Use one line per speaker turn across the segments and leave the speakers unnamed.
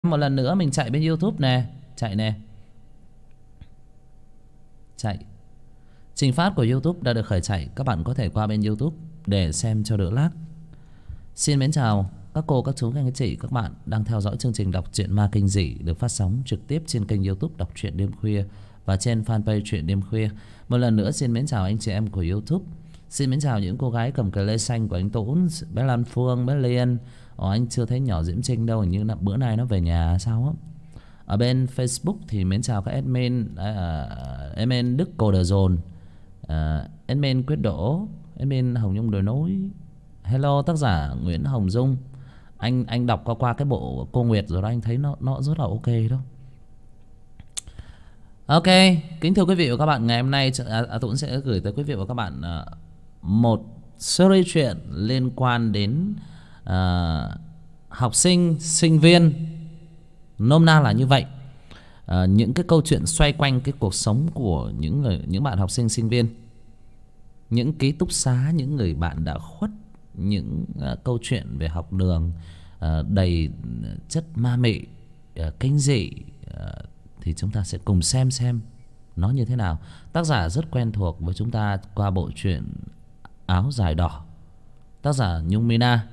Một lần nữa mình chạy bên YouTube nè. Chạy nè. Chạy. Trình phát của YouTube đã được khởi chạy. Các bạn có thể qua bên YouTube để xem cho đỡ lag. Xin mến chào các cô, các chú, các anh chị, các bạn đang theo dõi chương trình đọc truyện ma kinh dị được phát sóng trực tiếp trên kênh YouTube Đọc Truyện Đêm Khuya và trên fanpage Truyện Đêm Khuya. Một lần nữa xin mến chào anh chị em của YouTube. Xin mến chào những cô gái cầm cờ lê xanh của anh Tốn, bé Lan Phương, bé Liên. Anh chưa thấy nhỏ Diễm Trinh đâu, hình như là bữa nay nó về nhà sao á. Ở bên Facebook thì mến chào các admin Đức Cô Đờ Dồn, admin Quyết Đỗ, admin Hồng Nhung Đồi Nối. Hello tác giả Nguyễn Hồng Dung. Anh đọc qua cái bộ Cô Nguyệt rồi đó, anh thấy nó rất là ok đó. Ok, kính thưa quý vị và các bạn, ngày hôm nay Tuấn sẽ gửi tới quý vị và các bạn một series chuyện liên quan đến học sinh, sinh viên, nôm na là như vậy. Những cái câu chuyện xoay quanh cái cuộc sống của những bạn học sinh, sinh viên, những ký túc xá, những người bạn đã khuất, những câu chuyện về học đường đầy chất ma mị, kinh dị, thì chúng ta sẽ cùng xem nó như thế nào. Tác giả rất quen thuộc với chúng ta qua bộ truyện Áo Dài Đỏ, tác giả Nhung Mina.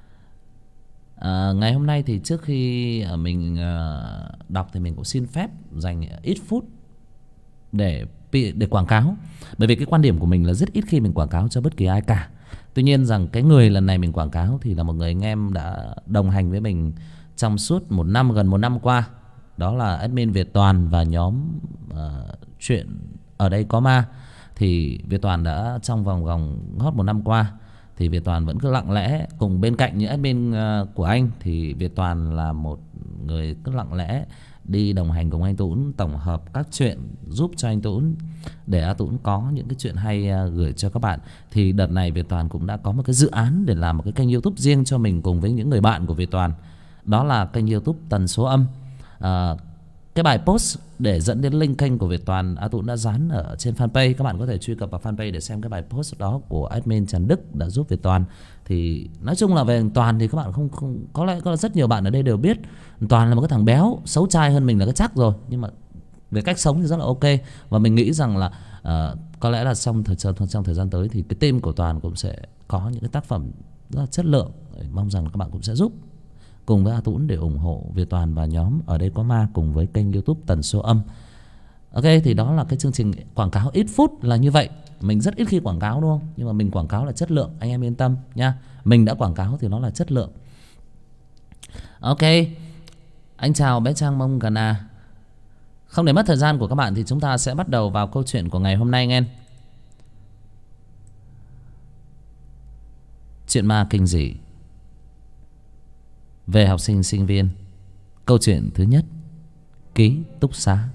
Ngày hôm nay thì trước khi mình đọc thì mình cũng xin phép dành ít phút để quảng cáo. Bởi vì cái quan điểm của mình là rất ít khi mình quảng cáo cho bất kỳ ai cả. Tuy nhiên rằng cái người lần này mình quảng cáo thì là một người anh em đã đồng hành với mình trong suốt một năm, gần một năm qua. Đó là admin Việt Toàn và nhóm chuyện Ở Đây Có Ma. Thì Việt Toàn đã trong vòng gót một năm qua thì Việt Toàn vẫn cứ lặng lẽ cùng bên cạnh những admin của anh. Thì Việt Toàn là một người cứ lặng lẽ đi đồng hành cùng anh Tún, tổng hợp các chuyện giúp cho anh Tún để anh Tún có những cái chuyện hay gửi cho các bạn. Thì đợt này Việt Toàn cũng đã có một cái dự án để làm một cái kênh YouTube riêng cho mình cùng với những người bạn của Việt Toàn. Đó là kênh YouTube Tần Số Âm. Cái bài post để dẫn đến link kênh của Việt Toàn A Tũng đã dán ở trên fanpage. Các bạn có thể truy cập vào fanpage để xem cái bài post đó của admin Trần Đức đã giúp Việt Toàn. Thì nói chung là về Toàn thì các bạn không có lẽ có rất nhiều bạn ở đây đều biết Toàn là một cái thằng béo, xấu trai hơn mình là cái chắc rồi, nhưng mà về cách sống thì rất là ok. Và mình nghĩ rằng là có lẽ là trong thời gian tới thì cái team của Toàn cũng sẽ có những cái tác phẩm rất là chất lượng. Mong rằng các bạn cũng sẽ giúp cùng với A Tũng để ủng hộ Việt Toàn và nhóm Ở Đây Có Ma cùng với kênh YouTube Tần Số Âm. Ok, thì đó là cái chương trình quảng cáo ít phút là như vậy. Mình rất ít khi quảng cáo đúng không? Nhưng mà mình quảng cáo là chất lượng, anh em yên tâm nha. Mình đã quảng cáo thì nó là chất lượng. Ok, anh chào bé Trang Mông Gana. Không để mất thời gian của các bạn thì chúng ta sẽ bắt đầu vào câu chuyện của ngày hôm nay nghe. Chuyện ma kinh dị về học sinh sinh viên. Câu chuyện thứ nhất, ký túc xá.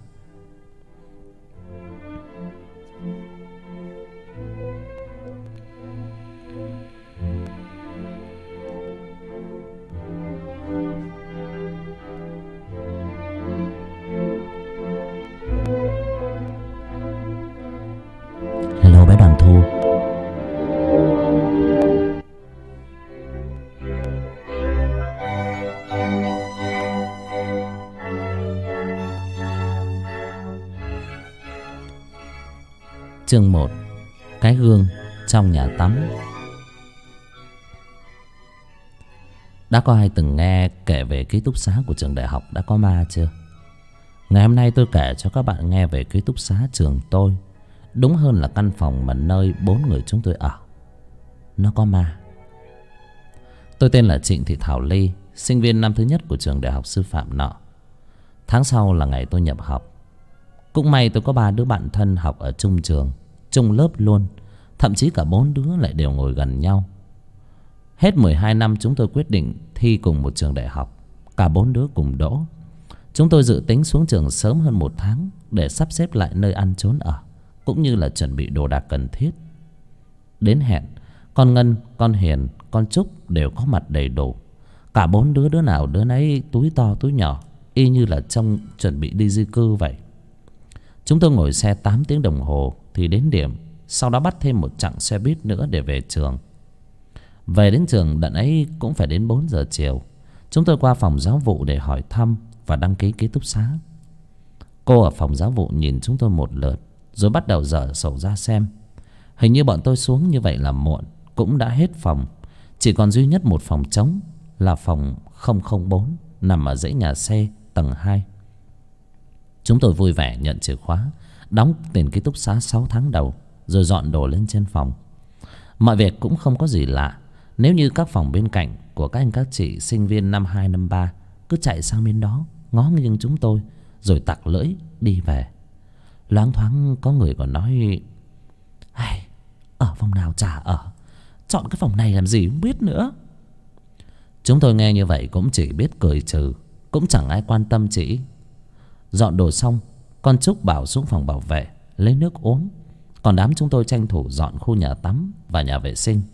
Hello bé Đoàn Thu. Chương 1. Cái gương trong nhà tắm. Đã có ai từng nghe kể về ký túc xá của trường đại học Đã Có Ma chưa? Ngày hôm nay tôi kể cho các bạn nghe về ký túc xá trường tôi. Đúng hơn là căn phòng mà nơi 4 người chúng tôi ở. Nó có ma. Tôi tên là Trịnh Thị Thảo Ly, sinh viên năm thứ nhất của trường đại học sư phạm nọ. Tháng sau là ngày tôi nhập học. Cũng may tôi có 3 đứa bạn thân học ở chung trường, chung lớp luôn. Thậm chí cả 4 đứa lại đều ngồi gần nhau. Hết 12 năm chúng tôi quyết định thi cùng một trường đại học. Cả 4 đứa cùng đỗ. Chúng tôi dự tính xuống trường sớm hơn 1 tháng để sắp xếp lại nơi ăn trốn ở, cũng như là chuẩn bị đồ đạc cần thiết. Đến hẹn, con Ngân, con Hiền, con Trúc đều có mặt đầy đủ. Cả 4 đứa, đứa nào đứa nấy túi to túi nhỏ, y như là trông chuẩn bị đi di cư vậy. Chúng tôi ngồi xe 8 tiếng đồng hồ thì đến điểm. Sau đó bắt thêm một chặng xe buýt nữa để về trường. Về đến trường đợt ấy cũng phải đến 4 giờ chiều. Chúng tôi qua phòng giáo vụ để hỏi thăm và đăng ký ký túc xá. Cô ở phòng giáo vụ nhìn chúng tôi một lượt, rồi bắt đầu dở sổ ra xem. Hình như bọn tôi xuống như vậy là muộn, cũng đã hết phòng. Chỉ còn duy nhất một phòng trống, là phòng 004, nằm ở dãy nhà C tầng 2. Chúng tôi vui vẻ nhận chìa khóa, đóng tiền ký túc xá 6 tháng đầu, rồi dọn đồ lên trên phòng. Mọi việc cũng không có gì lạ. Nếu như các phòng bên cạnh của các anh các chị sinh viên năm 2, năm 3 cứ chạy sang bên đó ngó nghiêng chúng tôi, rồi tặc lưỡi đi về. Loáng thoáng có người còn nói: "Ai, ở phòng nào chả ở, chọn cái phòng này làm gì không biết nữa." Chúng tôi nghe như vậy cũng chỉ biết cười trừ, cũng chẳng ai quan tâm chị. Dọn đồ xong, con Trúc bảo xuống phòng bảo vệ lấy nước uống, còn đám chúng tôi tranh thủ dọn khu nhà tắm và nhà vệ sinh.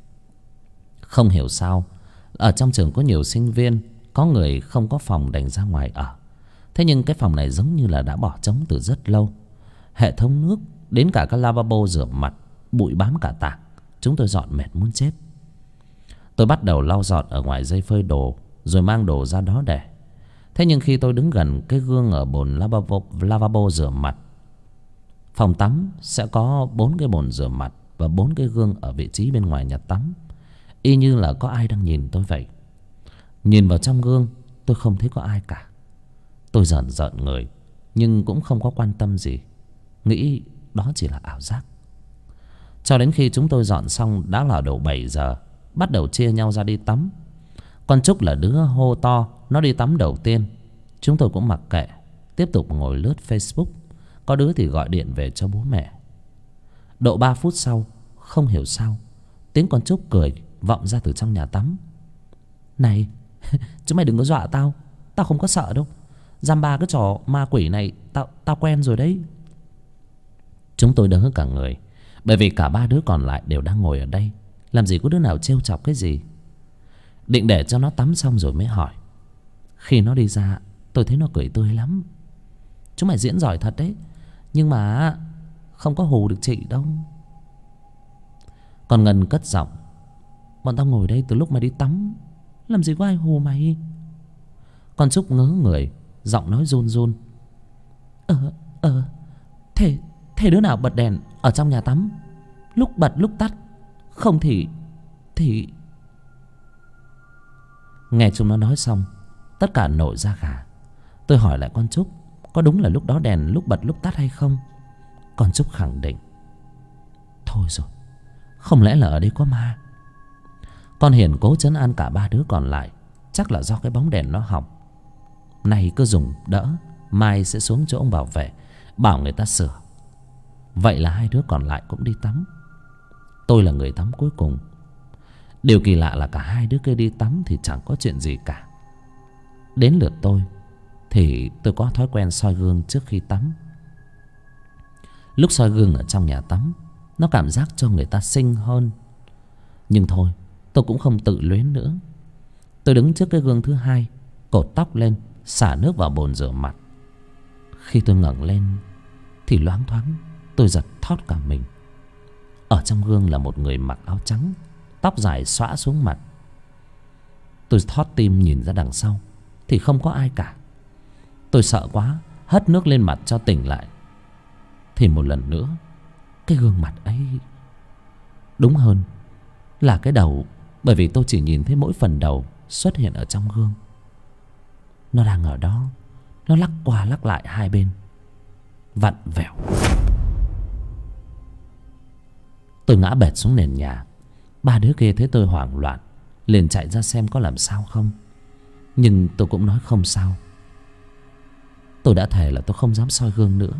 Không hiểu sao ở trong trường có nhiều sinh viên, có người không có phòng đành ra ngoài ở. Thế nhưng cái phòng này giống như là đã bỏ trống từ rất lâu. Hệ thống nước đến cả cái lavabo rửa mặt bụi bám cả tảng. Chúng tôi dọn mệt muốn chết. Tôi bắt đầu lau dọn ở ngoài dây phơi đồ, rồi mang đồ ra đó để. Thế nhưng khi tôi đứng gần cái gương ở bồn lavabo rửa mặt, phòng tắm sẽ có 4 cái bồn rửa mặt và 4 cái gương ở vị trí bên ngoài nhà tắm, y như là có ai đang nhìn tôi vậy. Nhìn vào trong gương, tôi không thấy có ai cả. Tôi rợn rợn người, nhưng cũng không có quan tâm gì, nghĩ đó chỉ là ảo giác. Cho đến khi chúng tôi dọn xong đã là độ 7 giờ, bắt đầu chia nhau ra đi tắm. Con Trúc là đứa hô to nó đi tắm đầu tiên. Chúng tôi cũng mặc kệ, tiếp tục ngồi lướt Facebook. Có đứa thì gọi điện về cho bố mẹ. Độ 3 phút sau, không hiểu sao tiếng con Trúc cười vọng ra từ trong nhà tắm: "Này, chúng mày đừng có dọa tao, tao không có sợ đâu. Dăm ba cái trò ma quỷ này tao quen rồi đấy." Chúng tôi đỡ cả người, bởi vì cả 3 đứa còn lại đều đang ngồi ở đây, làm gì có đứa nào trêu chọc cái gì. Định để cho nó tắm xong rồi mới hỏi. Khi nó đi ra, tôi thấy nó cười tươi lắm. "Chúng mày diễn giỏi thật đấy, nhưng mà không có hù được chị đâu." Còn Ngân cất giọng: "Bọn tao ngồi đây từ lúc mày đi tắm, làm gì có ai hù mày." Con Trúc ngớ người, giọng nói run run: Thế đứa nào bật đèn ở trong nhà tắm, lúc bật lúc tắt, không thì..." Nghe chúng nó nói xong, tất cả nổi da gà. Tôi hỏi lại con Trúc có đúng là lúc đó đèn lúc bật lúc tắt hay không. Con Trúc khẳng định: "Thôi rồi, không lẽ là ở đây có ma." Con Hiền cố trấn an cả 3 đứa còn lại: "Chắc là do cái bóng đèn nó hỏng, này cứ dùng đỡ, mai sẽ xuống chỗ ông bảo vệ bảo người ta sửa." Vậy là 2 đứa còn lại cũng đi tắm. Tôi là người tắm cuối cùng. Điều kỳ lạ là cả 2 đứa kia đi tắm thì chẳng có chuyện gì cả. Đến lượt tôi thì tôi có thói quen soi gương trước khi tắm. Lúc soi gương ở trong nhà tắm, nó cảm giác cho người ta xinh hơn. Nhưng thôi, tôi cũng không tự luyến nữa. Tôi đứng trước cái gương thứ 2, cột tóc lên, xả nước vào bồn rửa mặt. Khi tôi ngẩng lên thì loáng thoáng tôi giật thót cả mình. Ở trong gương là một người mặc áo trắng, tóc dài xõa xuống mặt. Tôi thót tim nhìn ra đằng sau thì không có ai cả. Tôi sợ quá, hất nước lên mặt cho tỉnh lại. Thì một lần nữa, cái gương mặt ấy, đúng hơn là cái đầu, bởi vì tôi chỉ nhìn thấy mỗi phần đầu xuất hiện ở trong gương. Nó đang ở đó, nó lắc qua lắc lại hai bên, vặn vẹo. Tôi ngã bệt xuống nền nhà. 3 đứa kia thấy tôi hoảng loạn, liền chạy ra xem có làm sao không. Nhưng tôi cũng nói không sao. Tôi đã thề là tôi không dám soi gương nữa.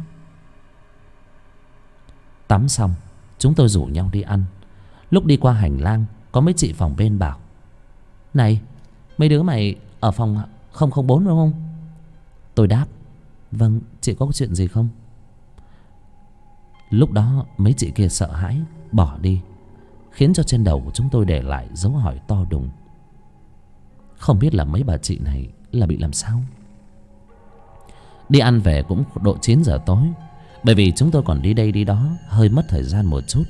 Tắm xong, chúng tôi rủ nhau đi ăn. Lúc đi qua hành lang, có mấy chị phòng bên bảo: "Này, mấy đứa mày ở phòng 004 đúng không?" Tôi đáp: "Vâng, chị có chuyện gì không?" Lúc đó mấy chị kia sợ hãi bỏ đi, khiến cho trên đầu của chúng tôi để lại dấu hỏi to đùng. Không biết là mấy bà chị này là bị làm sao. Đi ăn về cũng độ 9 giờ tối, bởi vì chúng tôi còn đi đây đi đó, hơi mất thời gian một chút.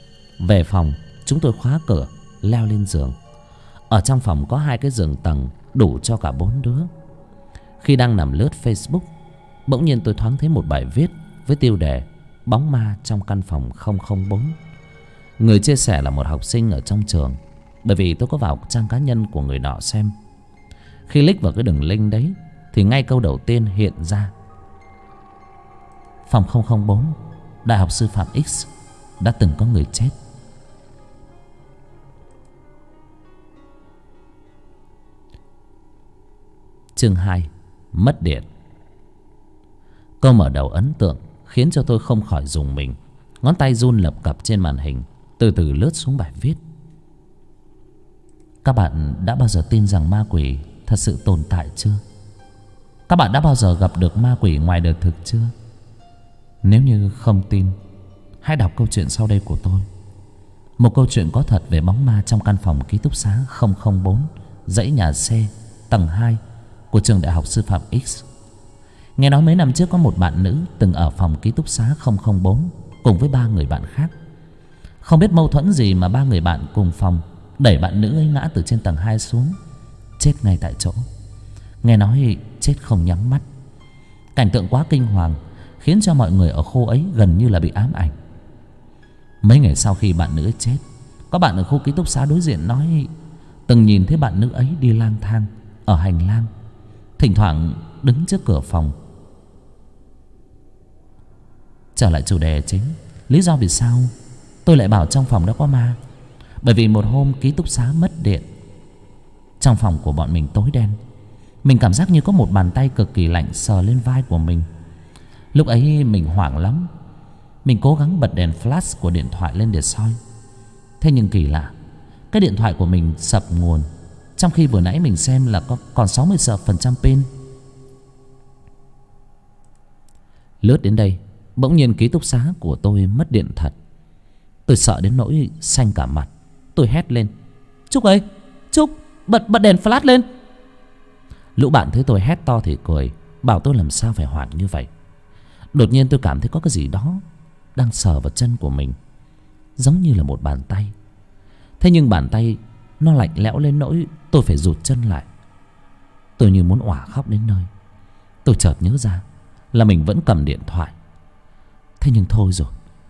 Về phòng, chúng tôi khóa cửa, leo lên giường. Ở trong phòng có 2 cái giường tầng, đủ cho cả 4 đứa. Khi đang nằm lướt Facebook, bỗng nhiên tôi thoáng thấy một bài viết với tiêu đề Bóng ma trong căn phòng 004. Người chia sẻ là một học sinh ở trong trường, bởi vì tôi có vào trang cá nhân của người nọ xem. Khi click vào cái đường link đấy thì ngay câu đầu tiên hiện ra: phòng 004, Đại học Sư phạm X, đã từng có người chết. Chương 2: Mất điện. Câu mở đầu ấn tượng khiến cho tôi không khỏi rùng mình. Ngón tay run lập cập trên màn hình, từ từ lướt xuống bài viết. Các bạn đã bao giờ tin rằng ma quỷ thật sự tồn tại chưa? Các bạn đã bao giờ gặp được ma quỷ ngoài đời thực chưa? Nếu như không tin, hãy đọc câu chuyện sau đây của tôi. Một câu chuyện có thật về bóng ma trong căn phòng ký túc xá 004, dãy nhà C, tầng 2 của trường Đại học Sư phạm X. Nghe nói mấy năm trước có một bạn nữ từng ở phòng ký túc xá 004 cùng với 3 người bạn khác. Không biết mâu thuẫn gì mà 3 người bạn cùng phòng đẩy bạn nữ ấy ngã từ trên tầng 2 xuống, chết ngay tại chỗ. Nghe nói chết không nhắm mắt. Cảnh tượng quá kinh hoàng khiến cho mọi người ở khu ấy gần như là bị ám ảnh. Mấy ngày sau khi bạn nữ ấy chết, có bạn ở khu ký túc xá đối diện nói từng nhìn thấy bạn nữ ấy đi lang thang ở hành lang, thỉnh thoảng đứng trước cửa phòng. Trở lại chủ đề chính, lý do vì sao tôi lại bảo trong phòng đó có ma. Bởi vì một hôm ký túc xá mất điện, trong phòng của bọn mình tối đen. Mình cảm giác như có một bàn tay cực kỳ lạnh sờ lên vai của mình. Lúc ấy mình hoảng lắm. Mình cố gắng bật đèn flash của điện thoại lên để soi. Thế nhưng kỳ lạ, cái điện thoại của mình sập nguồn, trong khi vừa nãy mình xem là còn 60% pin. Lướt đến đây, bỗng nhiên ký túc xá của tôi mất điện thật. Tôi sợ đến nỗi xanh cả mặt. Tôi hét lên: Trúc ơi, Trúc, bật đèn flash lên. Lũ bạn thấy tôi hét to thì cười, bảo tôi làm sao phải hoảng như vậy. Đột nhiên tôi cảm thấy có cái gì đó đang sờ vào chân của mình, giống như là một bàn tay. Thế nhưng bàn tay nó lạnh lẽo lên nỗi tôi phải rụt chân lại. Tôi như muốn òa khóc đến nơi. Tôi chợt nhớ ra là mình vẫn cầm điện thoại. Thế nhưng thôi rồi,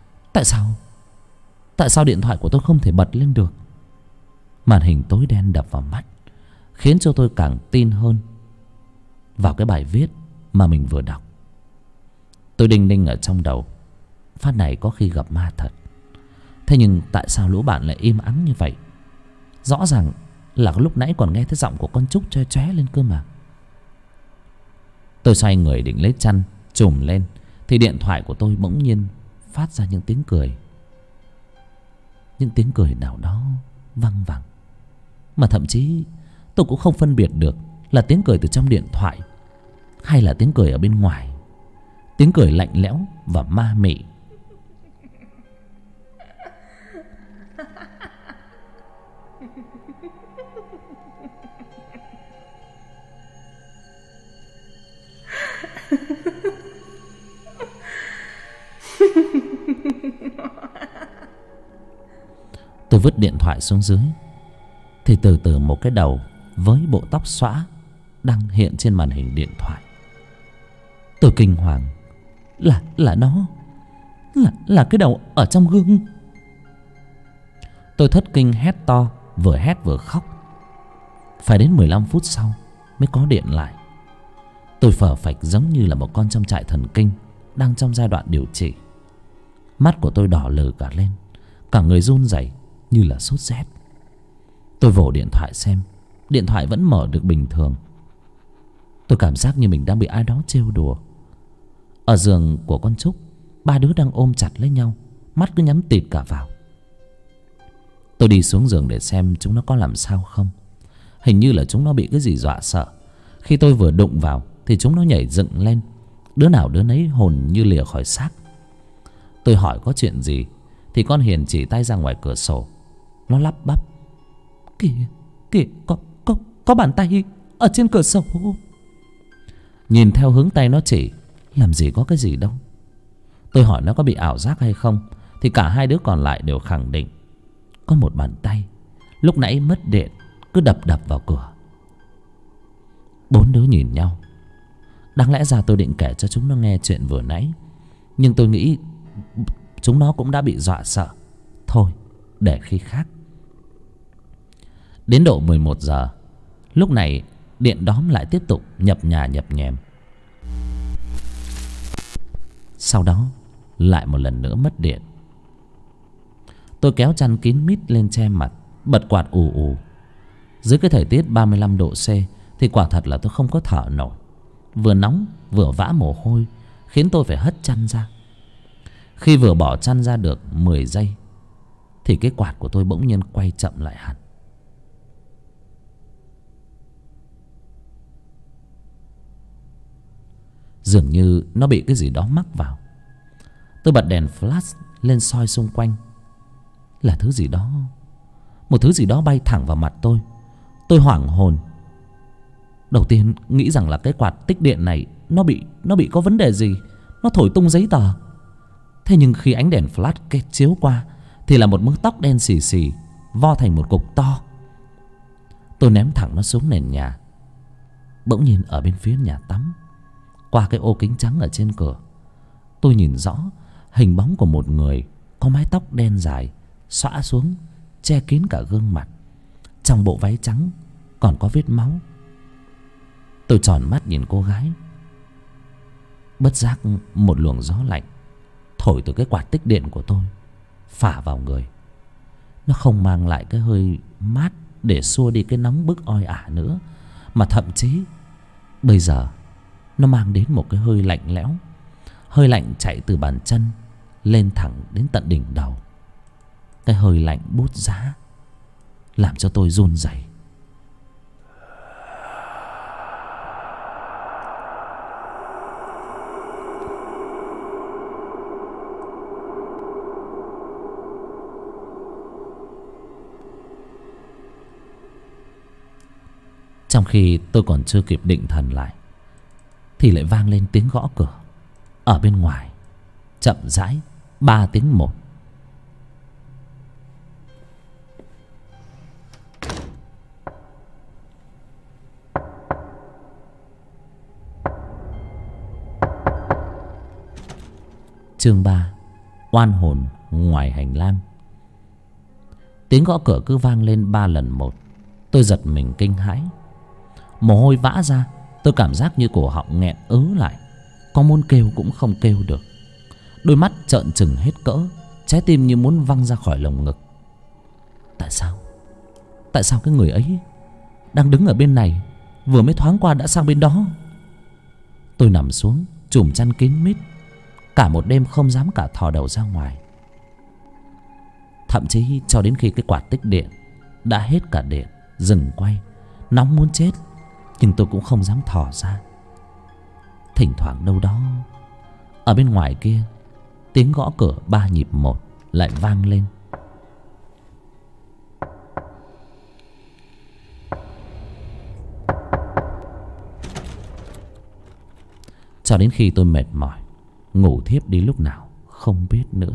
Tại sao điện thoại của tôi không thể bật lên được? Màn hình tối đen đập vào mắt, khiến cho tôi càng tin hơn vào cái bài viết mà mình vừa đọc. Tôi đinh ninh ở trong đầu, phát này có khi gặp ma thật. Thế nhưng tại sao lũ bạn lại im ắng như vậy? Rõ ràng là lúc nãy còn nghe thấy giọng của con Trúc choe choé lên cơ mà. Tôi xoay người định lấy chăn trùm lên thì điện thoại của tôi bỗng nhiên phát ra những tiếng cười. Những tiếng cười nào đó văng vẳng, mà thậm chí tôi cũng không phân biệt được là tiếng cười từ trong điện thoại hay là tiếng cười ở bên ngoài. Tiếng cười lạnh lẽo và ma mị. Tôi vứt điện thoại xuống dưới thì từ từ một cái đầu với bộ tóc xõa đang hiện trên màn hình điện thoại. Tôi kinh hoàng. Là nó, là cái đầu ở trong gương. Tôi thất kinh hét to, vừa hét vừa khóc. Phải đến 15 phút sau mới có điện lại. Tôi phờ phạch giống như là một con trong trại thần kinh đang trong giai đoạn điều trị. Mắt của tôi đỏ lừ cả lên, cả người run rẩy như là sốt rét. Tôi vồ điện thoại xem, điện thoại vẫn mở được bình thường. Tôi cảm giác như mình đang bị ai đó trêu đùa. Ở giường của con Trúc, 3 đứa đang ôm chặt lấy nhau, mắt cứ nhắm tịt cả vào. Tôi đi xuống giường để xem chúng nó có làm sao không. Hình như là chúng nó bị cái gì dọa sợ. Khi tôi vừa đụng vào thì chúng nó nhảy dựng lên, đứa nào đứa nấy hồn như lìa khỏi xác. Tôi hỏi có chuyện gì thì con Hiền chỉ tay ra ngoài cửa sổ. Nó lắp bắp: Kìa, có bàn tay ở trên cửa sổ. Nhìn theo hướng tay nó chỉ, làm gì có cái gì đâu. Tôi hỏi nó có bị ảo giác hay không thì cả hai đứa còn lại đều khẳng định có một bàn tay lúc nãy mất điện cứ đập vào cửa. Bốn đứa nhìn nhau. Đáng lẽ ra tôi định kể cho chúng nó nghe chuyện vừa nãy, nhưng tôi nghĩ chúng nó cũng đã bị dọa sợ. Thôi để khi khác. Đến độ 11 giờ, lúc này điện đóm lại tiếp tục nhập nhà nhập nhèm. Sau đó lại một lần nữa mất điện. Tôi kéo chăn kín mít lên che mặt, bật quạt ù ù. Dưới cái thời tiết 35 độ C thì quả thật là tôi không có thở nổi. Vừa nóng vừa vã mồ hôi, khiến tôi phải hất chăn ra. Khi vừa bỏ chăn ra được 10 giây thì cái quạt của tôi bỗng nhiên quay chậm lại hẳn. Dường như nó bị cái gì đó mắc vào. Tôi bật đèn flash lên soi xung quanh. Là thứ gì đó, một thứ gì đó bay thẳng vào mặt tôi. Tôi hoảng hồn. Đầu tiên nghĩ rằng là cái quạt tích điện này nó bị có vấn đề gì, nó thổi tung giấy tờ. Thế nhưng khi ánh đèn flash kết chiếu qua thì là một mớ tóc đen xì xì vo thành một cục to. Tôi ném thẳng nó xuống nền nhà. Bỗng nhiên ở bên phía nhà tắm, qua cái ô kính trắng ở trên cửa, tôi nhìn rõ hình bóng của một người có mái tóc đen dài xõa xuống che kín cả gương mặt. Trong bộ váy trắng còn có vết máu. Tôi tròn mắt nhìn cô gái. Bất giác một luồng gió lạnh thổi từ cái quạt tích điện của tôi phả vào người. Nó không mang lại cái hơi mát để xua đi cái nóng bức oi ả nữa, mà thậm chí bây giờ nó mang đến một cái hơi lạnh lẽo. Hơi lạnh chạy từ bàn chân lên thẳng đến tận đỉnh đầu. Cái hơi lạnh buốt giá làm cho tôi run rẩy. Trong khi tôi còn chưa kịp định thần lại thì lại vang lên tiếng gõ cửa ở bên ngoài, chậm rãi 3 tiếng một. Chương 3: Oan hồn ngoài hành lang. Tiếng gõ cửa cứ vang lên 3 lần một. Tôi giật mình kinh hãi, mồ hôi vã ra. Tôi cảm giác như cổ họng nghẹn ứ lại, có muốn kêu cũng không kêu được. Đôi mắt trợn trừng hết cỡ, trái tim như muốn văng ra khỏi lồng ngực. Tại sao cái người ấy đang đứng ở bên này vừa mới thoáng qua đã sang bên đó? Tôi nằm xuống chùm chăn kín mít, cả một đêm không dám cả thò đầu ra ngoài. Thậm chí cho đến khi cái quạt tích điện đã hết cả điện, dừng quay, nóng muốn chết, nhưng tôi cũng không dám thò ra. Thỉnh thoảng đâu đó ở bên ngoài kia, tiếng gõ cửa 3 nhịp một lại vang lên. Cho đến khi tôi mệt mỏi ngủ thiếp đi lúc nào không biết nữa.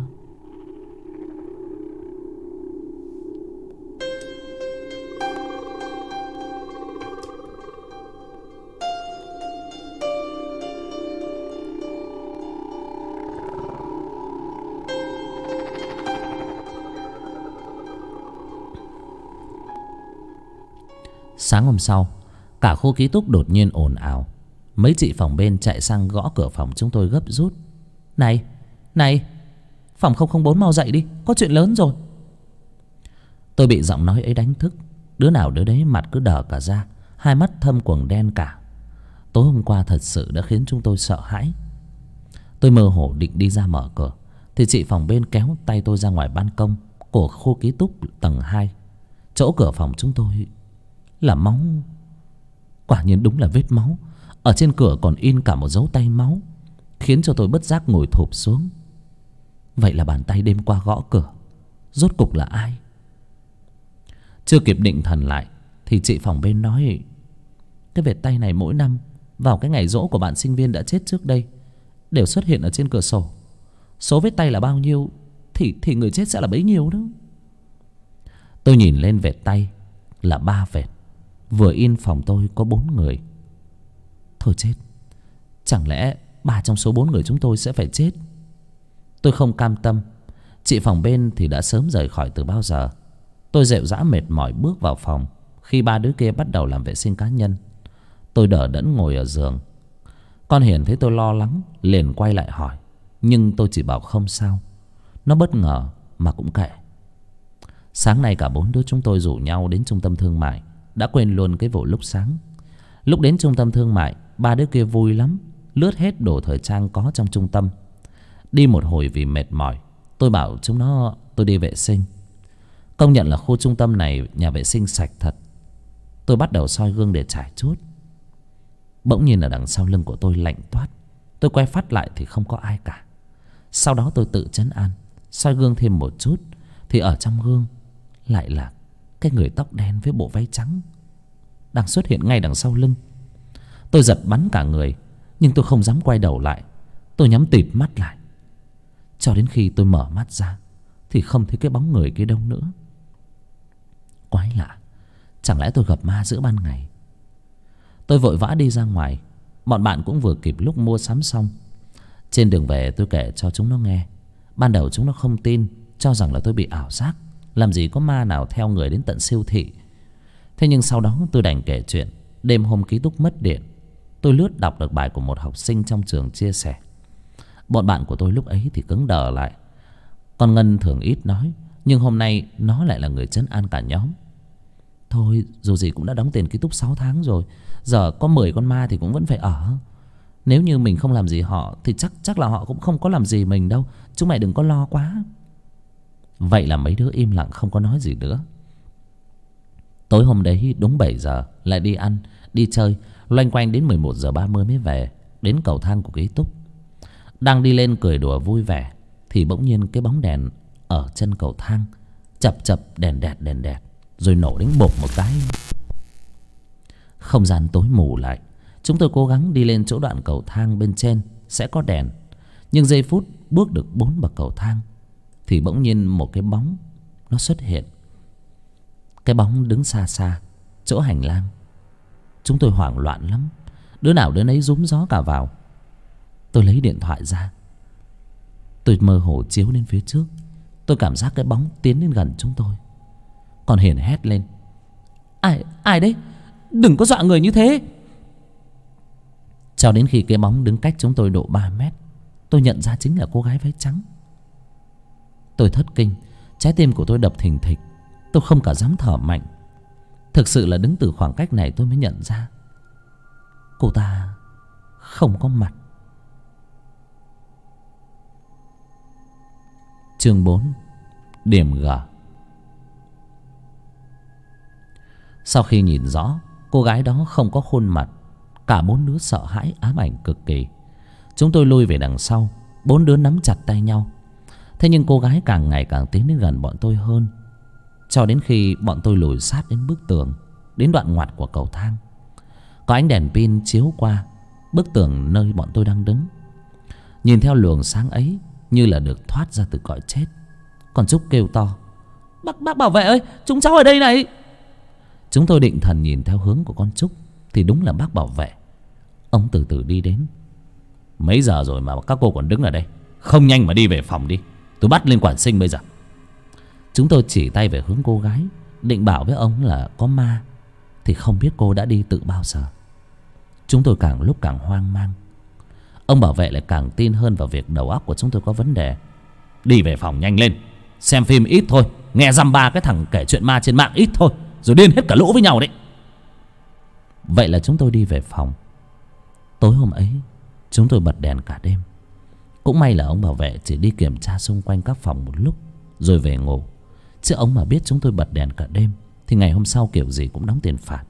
Sáng hôm sau, cả khu ký túc đột nhiên ồn ào. Mấy chị phòng bên chạy sang gõ cửa phòng chúng tôi gấp rút. Này, phòng 004 mau dậy đi, có chuyện lớn rồi. Tôi bị giọng nói ấy đánh thức. Đứa nào đứa đấy mặt cứ đờ cả ra, hai mắt thâm quầng đen cả. Tối hôm qua thật sự đã khiến chúng tôi sợ hãi. Tôi mơ hồ định đi ra mở cửa thì chị phòng bên kéo tay tôi ra ngoài ban công của khu ký túc tầng 2. Chỗ cửa phòng chúng tôi là máu. Quả nhiên đúng là vết máu. Ở trên cửa còn in cả một dấu tay máu, khiến cho tôi bất giác ngồi thụp xuống. Vậy là bàn tay đêm qua gõ cửa rốt cục là ai? Chưa kịp định thần lại thì chị phòng bên nói: cái vệt tay này mỗi năm vào cái ngày giỗ của bạn sinh viên đã chết trước đây đều xuất hiện ở trên cửa sổ. Số vết tay là bao nhiêu thì người chết sẽ là bấy nhiêu đó. Tôi nhìn lên vệt tay là 3 vệt. Vừa in phòng tôi có 4 người, Thôi chết, chẳng lẽ 3 trong số 4 người chúng tôi sẽ phải chết? Tôi không cam tâm. Chị phòng bên thì đã sớm rời khỏi từ bao giờ. Tôi rệu rã mệt mỏi bước vào phòng khi 3 đứa kia bắt đầu làm vệ sinh cá nhân. Tôi đờ đẫn ngồi ở giường. Con Hiền thấy tôi lo lắng liền quay lại hỏi, nhưng tôi chỉ bảo không sao. Nó bất ngờ mà cũng kệ. Sáng nay cả 4 đứa chúng tôi rủ nhau đến trung tâm thương mại, đã quên luôn cái vụ lúc sáng. Lúc đến trung tâm thương mại, 3 đứa kia vui lắm, lướt hết đồ thời trang có trong trung tâm. Đi một hồi vì mệt mỏi, tôi bảo chúng nó tôi đi vệ sinh. Công nhận là khu trung tâm này nhà vệ sinh sạch thật. Tôi bắt đầu soi gương để trải chuốt. Bỗng nhiên ở đằng sau lưng của tôi lạnh toát. Tôi quay phát lại thì không có ai cả. Sau đó tôi tự trấn an, soi gương thêm một chút thì ở trong gương lại là cái người tóc đen với bộ váy trắng đang xuất hiện ngay đằng sau lưng. Tôi giật bắn cả người, nhưng tôi không dám quay đầu lại. Tôi nhắm tịt mắt lại. Cho đến khi tôi mở mắt ra thì không thấy cái bóng người kia đâu nữa. Quái lạ, chẳng lẽ tôi gặp ma giữa ban ngày? Tôi vội vã đi ra ngoài. Bọn bạn cũng vừa kịp lúc mua sắm xong. Trên đường về tôi kể cho chúng nó nghe. Ban đầu chúng nó không tin, cho rằng là tôi bị ảo giác. Làm gì có ma nào theo người đến tận siêu thị. Thế nhưng sau đó tôi đành kể chuyện đêm hôm ký túc mất điện. Tôi lướt đọc được bài của một học sinh trong trường chia sẻ. Bọn bạn của tôi lúc ấy thì cứng đờ lại. Con Ngân thường ít nói, nhưng hôm nay nó lại là người trấn an cả nhóm. Thôi dù gì cũng đã đóng tiền ký túc 6 tháng rồi, giờ có 10 con ma thì cũng vẫn phải ở. Nếu như mình không làm gì họ thì chắc là họ cũng không có làm gì mình đâu. Chúng mày đừng có lo quá. Vậy là mấy đứa im lặng không có nói gì nữa. Tối hôm đấy đúng 7 giờ lại đi ăn, đi chơi, loanh quanh đến 11 giờ 30 mới về. Đến cầu thang của ký túc. Đang đi lên cười đùa vui vẻ thì bỗng nhiên cái bóng đèn ở chân cầu thang chập chập đèn đẹt rồi nổ đến bộp một cái. Không gian tối mù lại. Chúng tôi cố gắng đi lên chỗ đoạn cầu thang bên trên sẽ có đèn. Nhưng giây phút bước được 4 bậc cầu thang thì bỗng nhiên một cái bóng nó xuất hiện. Cái bóng đứng xa xa chỗ hành lang. Chúng tôi hoảng loạn lắm, đứa nào đứa nấy rúm gió cả vào. Tôi lấy điện thoại ra. Tôi mơ hồ chiếu lên phía trước. Tôi cảm giác cái bóng tiến đến gần chúng tôi. Còn Hiền hét lên, Ai đấy? Đừng có dọa người như thế. Cho đến khi cái bóng đứng cách chúng tôi độ 3 mét, tôi nhận ra chính là cô gái váy trắng. Tôi thất kinh, trái tim của tôi đập thình thịch. Tôi không cả dám thở mạnh. Thực sự là đứng từ khoảng cách này tôi mới nhận ra cô ta không có mặt. Chương 4. Điểm G. Sau khi nhìn rõ cô gái đó không có khuôn mặt, cả 4 đứa sợ hãi ám ảnh cực kỳ. Chúng tôi lui về đằng sau. 4 đứa nắm chặt tay nhau. Thế nhưng cô gái càng ngày càng tiến đến gần bọn tôi hơn, cho đến khi bọn tôi lùi sát đến bức tường, đến đoạn ngoặt của cầu thang. Có ánh đèn pin chiếu qua bức tường nơi bọn tôi đang đứng. Nhìn theo luồng sáng ấy như là được thoát ra từ cõi chết. Con Trúc kêu to, Bác bảo vệ ơi, chúng cháu ở đây này. Chúng tôi định thần nhìn theo hướng của con Trúc thì đúng là bác bảo vệ. Ông từ từ đi đến. Mấy giờ rồi mà các cô còn đứng ở đây? Không nhanh mà đi về phòng đi, tôi bắt lên quản sinh bây giờ. Chúng tôi chỉ tay về hướng cô gái, định bảo với ông là có ma, thì không biết cô đã đi từ bao giờ. Chúng tôi càng lúc càng hoang mang. Ông bảo vệ lại càng tin hơn vào việc đầu óc của chúng tôi có vấn đề. Đi về phòng nhanh lên. Xem phim ít thôi, nghe dăm ba cái thằng kể chuyện ma trên mạng ít thôi, rồi điên hết cả lũ với nhau đấy. Vậy là chúng tôi đi về phòng. Tối hôm ấy chúng tôi bật đèn cả đêm. Cũng may là ông bảo vệ chỉ đi kiểm tra xung quanh các phòng một lúc rồi về ngủ. Chứ ông mà biết chúng tôi bật đèn cả đêm thì ngày hôm sau kiểu gì cũng đóng tiền phạt.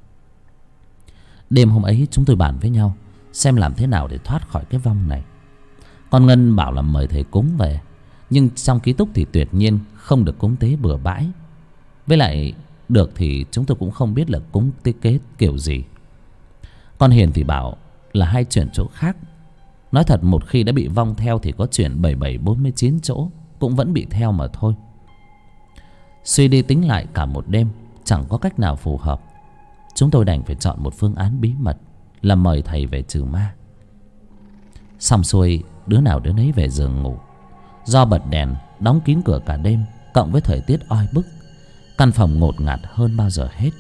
Đêm hôm ấy chúng tôi bàn với nhau xem làm thế nào để thoát khỏi cái vong này. Con Ngân bảo là mời thầy cúng về, nhưng trong ký túc thì tuyệt nhiên không được cúng tế bừa bãi. Với lại được thì chúng tôi cũng không biết là cúng tế kế kiểu gì. Con Hiền thì bảo là hay chuyển chỗ khác. Nói thật một khi đã bị vong theo thì có chuyển 7749 chỗ cũng vẫn bị theo mà thôi. Suy đi tính lại cả một đêm chẳng có cách nào phù hợp. Chúng tôi đành phải chọn một phương án bí mật là mời thầy về trừ ma. Xong xuôi, đứa nào đứa nấy về giường ngủ. Do bật đèn, đóng kín cửa cả đêm, cộng với thời tiết oi bức, căn phòng ngột ngạt hơn bao giờ hết.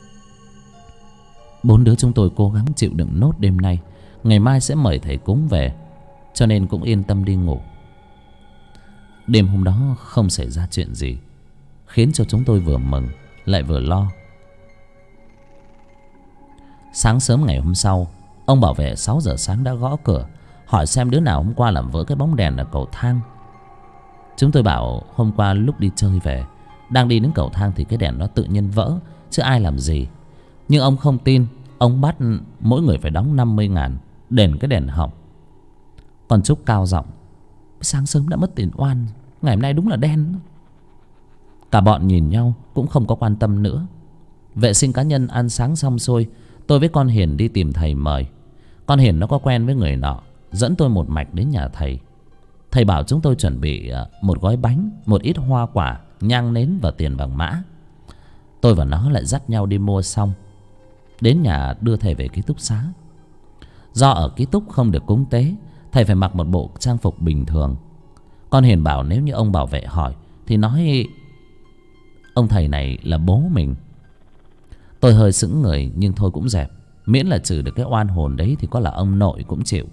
4 đứa chúng tôi cố gắng chịu đựng nốt đêm nay. Ngày mai sẽ mời thầy cúng về, cho nên cũng yên tâm đi ngủ. Đêm hôm đó không xảy ra chuyện gì, khiến cho chúng tôi vừa mừng lại vừa lo. Sáng sớm ngày hôm sau, ông bảo vệ 6 giờ sáng đã gõ cửa, hỏi xem đứa nào hôm qua làm vỡ cái bóng đèn ở cầu thang. Chúng tôi bảo hôm qua lúc đi chơi về, đang đi đến cầu thang thì cái đèn nó tự nhiên vỡ, chứ ai làm gì. Nhưng ông không tin. Ông bắt mỗi người phải đóng 50.000 đền cái đèn hỏng. Còn Trúc cao giọng: sáng sớm đã mất tiền oan, ngày hôm nay đúng là đen. Cả bọn nhìn nhau cũng không có quan tâm nữa. Vệ sinh cá nhân ăn sáng xong xuôi, tôi với con Hiền đi tìm thầy mời. Con Hiền nó có quen với người nọ, dẫn tôi một mạch đến nhà thầy. Thầy bảo chúng tôi chuẩn bị một gói bánh, một ít hoa quả, nhang nến và tiền vàng mã. Tôi và nó lại dắt nhau đi mua xong, đến nhà đưa thầy về ký túc xá. Do ở ký túc không được cúng tế, thầy phải mặc một bộ trang phục bình thường. Con Hiền bảo nếu như ông bảo vệ hỏi thì nói ông thầy này là bố mình. Tôi hơi sững người nhưng thôi cũng dẹp, miễn là trừ được cái oan hồn đấy thì có là ông nội cũng chịu.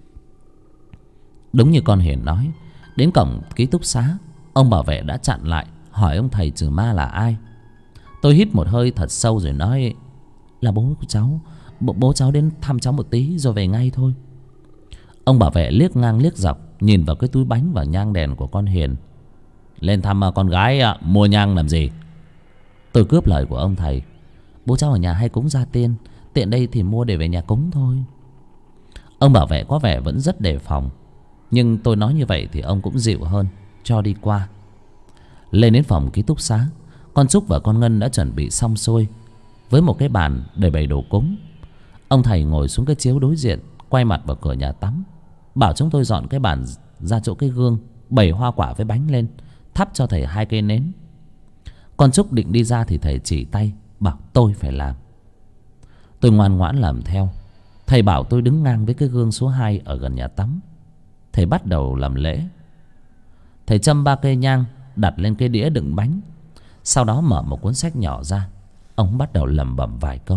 Đúng như con Hiền nói, đến cổng ký túc xá, ông bảo vệ đã chặn lại, hỏi ông thầy trừ ma là ai. Tôi hít một hơi thật sâu rồi nói: là bố của cháu. Bố cháu đến thăm cháu một tí rồi về ngay thôi. Ông bảo vệ liếc ngang liếc dọc, nhìn vào cái túi bánh và nhang đèn của con Hiền. Lên thăm con gái mua nhang làm gì? Tôi cướp lời của ông thầy: bố cháu ở nhà hay cúng gia tiên, tiện đây thì mua để về nhà cúng thôi. Ông bảo vệ có vẻ vẫn rất đề phòng, nhưng tôi nói như vậy thì ông cũng dịu hơn, cho đi qua. Lên đến phòng ký túc xá, con Trúc và con Ngân đã chuẩn bị xong xuôi, với một cái bàn để bày đồ cúng. Ông thầy ngồi xuống cái chiếu đối diện, quay mặt vào cửa nhà tắm, bảo chúng tôi dọn cái bàn ra chỗ cái gương, bày hoa quả với bánh lên, thắp cho thầy 2 cây nến. Con Trúc định đi ra thì thầy chỉ tay bảo tôi phải làm. Tôi ngoan ngoãn làm theo. Thầy bảo tôi đứng ngang với cái gương số 2 ở gần nhà tắm. Thầy bắt đầu làm lễ. Thầy châm 3 cây nhang đặt lên cái đĩa đựng bánh, sau đó mở một cuốn sách nhỏ ra. Ông bắt đầu lẩm bẩm vài câu.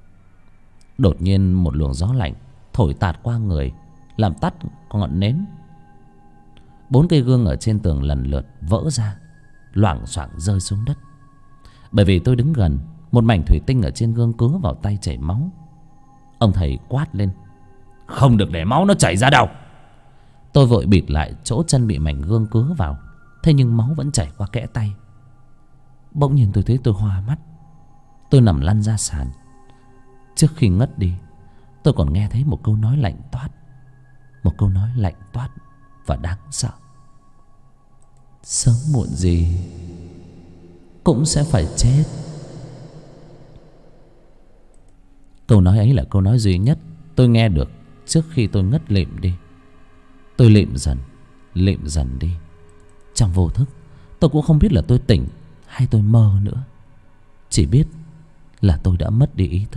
Đột nhiên một luồng gió lạnh thổi tạt qua người, làm tắt ngọn nến. 4 cây gương ở trên tường lần lượt vỡ ra, loảng xoảng rơi xuống đất. Bởi vì tôi đứng gần, một mảnh thủy tinh ở trên gương cứa vào tay chảy máu. Ông thầy quát lên: không được để máu nó chảy ra đâu. Tôi vội bịt lại chỗ chân bị mảnh gương cứa vào, thế nhưng máu vẫn chảy qua kẽ tay. Bỗng nhiên tôi thấy tôi hoa mắt. Tôi nằm lăn ra sàn. Trước khi ngất đi, tôi còn nghe thấy một câu nói lạnh toát. Một câu nói lạnh toát và đáng sợ: sớm muộn gì cũng sẽ phải chết. Câu nói ấy là câu nói duy nhất tôi nghe được trước khi tôi ngất lịm đi. Tôi lịm dần đi. Trong vô thức, tôi cũng không biết là tôi tỉnh hay tôi mơ nữa. Chỉ biết là tôi đã mất đi ý thức.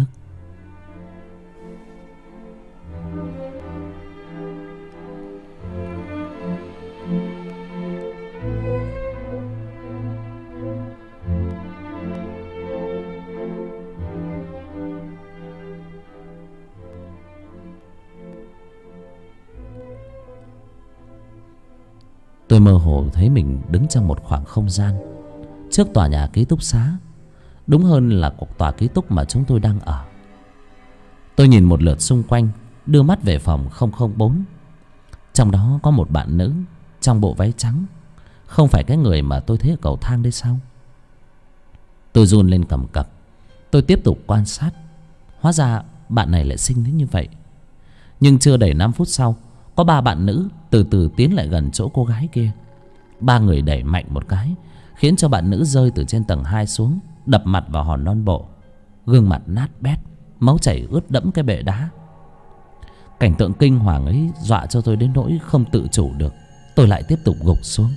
Tôi mơ hồ thấy mình đứng trong một khoảng không gian trước tòa nhà ký túc xá, đúng hơn là cuộc tòa ký túc mà chúng tôi đang ở. Tôi nhìn một lượt xung quanh, đưa mắt về phòng 004. Trong đó có một bạn nữ trong bộ váy trắng. Không phải cái người mà tôi thấy ở cầu thang đấy sao? Tôi run lên cầm cập. Tôi tiếp tục quan sát. Hóa ra bạn này lại xinh đến như vậy. Nhưng chưa đầy 5 phút sau, có 3 bạn nữ từ từ tiến lại gần chỗ cô gái kia. 3 người đẩy mạnh một cái, khiến cho bạn nữ rơi từ trên tầng 2 xuống, đập mặt vào hòn non bộ. Gương mặt nát bét, máu chảy ướt đẫm cái bệ đá. Cảnh tượng kinh hoàng ấy dọa cho tôi đến nỗi không tự chủ được. Tôi lại tiếp tục gục xuống.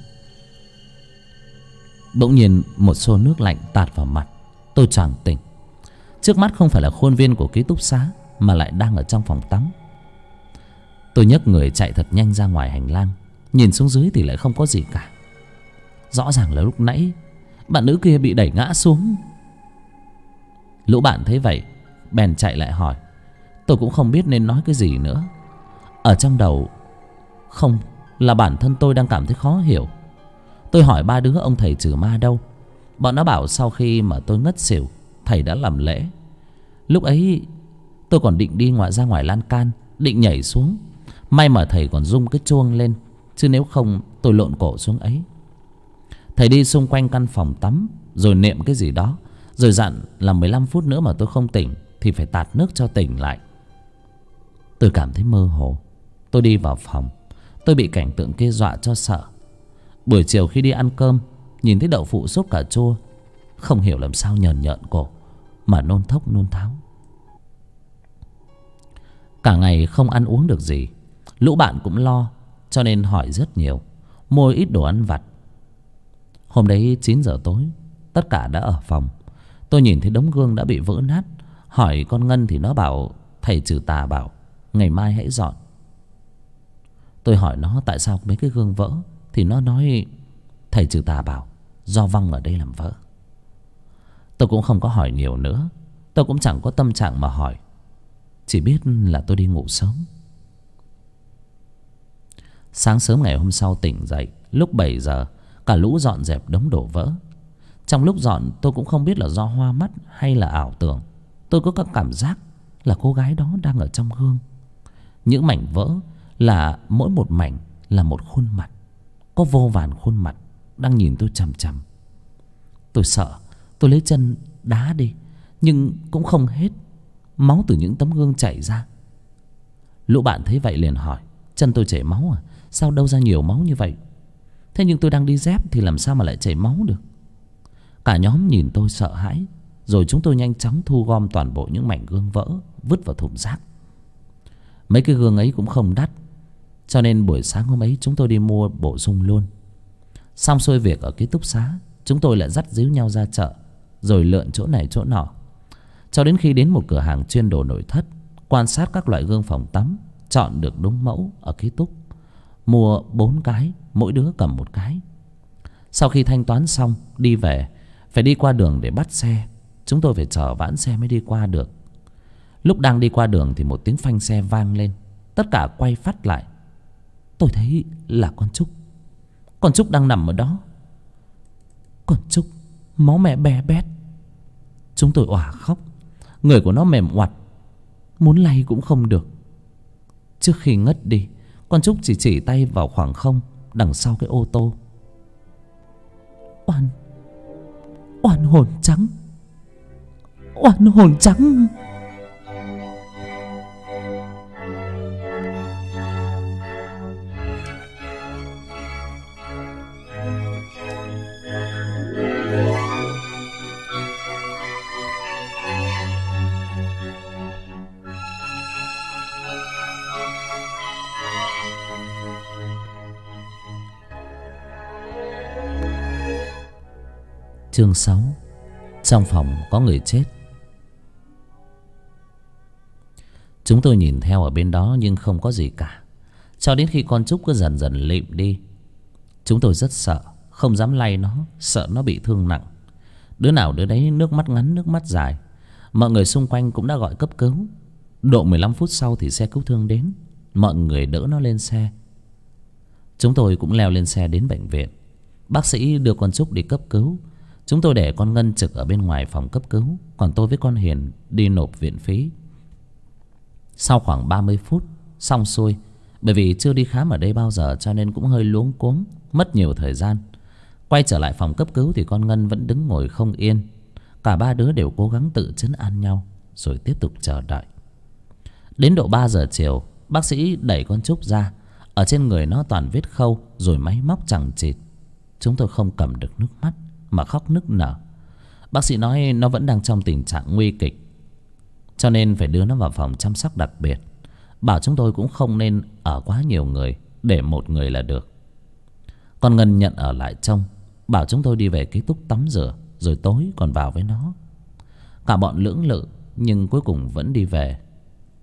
Bỗng nhiên một xô nước lạnh tạt vào mặt. Tôi choàng tỉnh. Trước mắt không phải là khuôn viên của ký túc xá, mà lại đang ở trong phòng tắm. Tôi nhấc người chạy thật nhanh ra ngoài hành lang. Nhìn xuống dưới thì lại không có gì cả. Rõ ràng là lúc nãy bạn nữ kia bị đẩy ngã xuống. Lũ bạn thấy vậy bèn chạy lại hỏi. Tôi cũng không biết nên nói cái gì nữa. Ở trong đầu không là bản thân tôi đang cảm thấy khó hiểu. Tôi hỏi ba đứa ông thầy trừ ma đâu. Bọn nó bảo sau khi mà tôi ngất xỉu, thầy đã làm lễ. Lúc ấy tôi còn định đi ra ngoài lan can, định nhảy xuống. May mà thầy còn rung cái chuông lên, chứ nếu không tôi lộn cổ xuống ấy. Thầy đi xung quanh căn phòng tắm rồi niệm cái gì đó, rồi dặn là 15 phút nữa mà tôi không tỉnh thì phải tạt nước cho tỉnh lại. Tôi cảm thấy mơ hồ. Tôi đi vào phòng. Tôi bị cảnh tượng kia dọa cho sợ. Buổi chiều khi đi ăn cơm, nhìn thấy đậu phụ sốt cà chua, không hiểu làm sao nhờn nhợn cổ mà nôn thốc nôn tháo. Cả ngày không ăn uống được gì. Lũ bạn cũng lo, cho nên hỏi rất nhiều, mua ít đồ ăn vặt. Hôm đấy 9 giờ tối, tất cả đã ở phòng. Tôi nhìn thấy đống gương đã bị vỡ nát. Hỏi con Ngân thì nó bảo thầy trừ tà bảo ngày mai hãy dọn. Tôi hỏi nó tại sao mấy cái gương vỡ, thì nó nói thầy trừ tà bảo do vong ở đây làm vỡ. Tôi cũng không có hỏi nhiều nữa. Tôi cũng chẳng có tâm trạng mà hỏi, chỉ biết là tôi đi ngủ sớm. Sáng sớm ngày hôm sau tỉnh dậy lúc 7 giờ, cả lũ dọn dẹp đống đổ vỡ. Trong lúc dọn tôi cũng không biết là do hoa mắt hay là ảo tưởng. Tôi có cảm giác là cô gái đó đang ở trong gương. Những mảnh vỡ là mỗi một mảnh là một khuôn mặt. Có vô vàn khuôn mặt đang nhìn tôi chằm chằm. Tôi sợ, tôi lấy chân đá đi, nhưng cũng không hết. Máu từ những tấm gương chảy ra. Lũ bạn thấy vậy liền hỏi, chân tôi chảy máu à? Sao đâu ra nhiều máu như vậy? Thế nhưng tôi đang đi dép thì làm sao mà lại chảy máu được? Cả nhóm nhìn tôi sợ hãi. Rồi chúng tôi nhanh chóng thu gom toàn bộ những mảnh gương vỡ, vứt vào thùng rác. Mấy cái gương ấy cũng không đắt, cho nên buổi sáng hôm ấy chúng tôi đi mua bổ sung luôn. Xong xuôi việc ở ký túc xá, chúng tôi lại dắt díu nhau ra chợ, rồi lượn chỗ này chỗ nọ, cho đến khi đến một cửa hàng chuyên đồ nội thất, quan sát các loại gương phòng tắm, chọn được đúng mẫu ở ký túc. Mua 4 cái, mỗi đứa cầm một cái. Sau khi thanh toán xong, đi về, phải đi qua đường để bắt xe. Chúng tôi phải chờ vãn xe mới đi qua được. Lúc đang đi qua đường thì một tiếng phanh xe vang lên. Tất cả quay phát lại. Tôi thấy là con Trúc. Con Trúc đang nằm ở đó. Con Trúc, máu mẹ be bét. Chúng tôi òa khóc. Người của nó mềm oặt, muốn lay cũng không được. Trước khi ngất đi, con Trúc chỉ tay vào khoảng không đằng sau cái ô tô. Oan hồn trắng. Oan hồn trắng. Chương 6. Trong phòng có người chết. Chúng tôi nhìn theo ở bên đó nhưng không có gì cả, cho đến khi con Trúc cứ dần dần lịm đi. Chúng tôi rất sợ, không dám lay nó, sợ nó bị thương nặng. Đứa nào đứa đấy nước mắt ngắn nước mắt dài. Mọi người xung quanh cũng đã gọi cấp cứu. Độ 15 phút sau thì xe cứu thương đến. Mọi người đỡ nó lên xe. Chúng tôi cũng leo lên xe đến bệnh viện. Bác sĩ đưa con Trúc đi cấp cứu. Chúng tôi để con Ngân trực ở bên ngoài phòng cấp cứu, còn tôi với con Hiền đi nộp viện phí. Sau khoảng 30 phút xong xuôi, bởi vì chưa đi khám ở đây bao giờ cho nên cũng hơi luống cuống, mất nhiều thời gian. Quay trở lại phòng cấp cứu thì con Ngân vẫn đứng ngồi không yên. Cả ba đứa đều cố gắng tự trấn an nhau, rồi tiếp tục chờ đợi. Đến độ 3 giờ chiều, bác sĩ đẩy con Trúc ra. Ở trên người nó toàn vết khâu, rồi máy móc chằng chịt. Chúng tôi không cầm được nước mắt mà khóc nức nở. Bác sĩ nói nó vẫn đang trong tình trạng nguy kịch, cho nên phải đưa nó vào phòng chăm sóc đặc biệt. Bảo chúng tôi cũng không nên ở quá nhiều người, để một người là được. Con Ngân nhận ở lại trông, bảo chúng tôi đi về ký túc tắm rửa, rồi tối còn vào với nó. Cả bọn lưỡng lự nhưng cuối cùng vẫn đi về.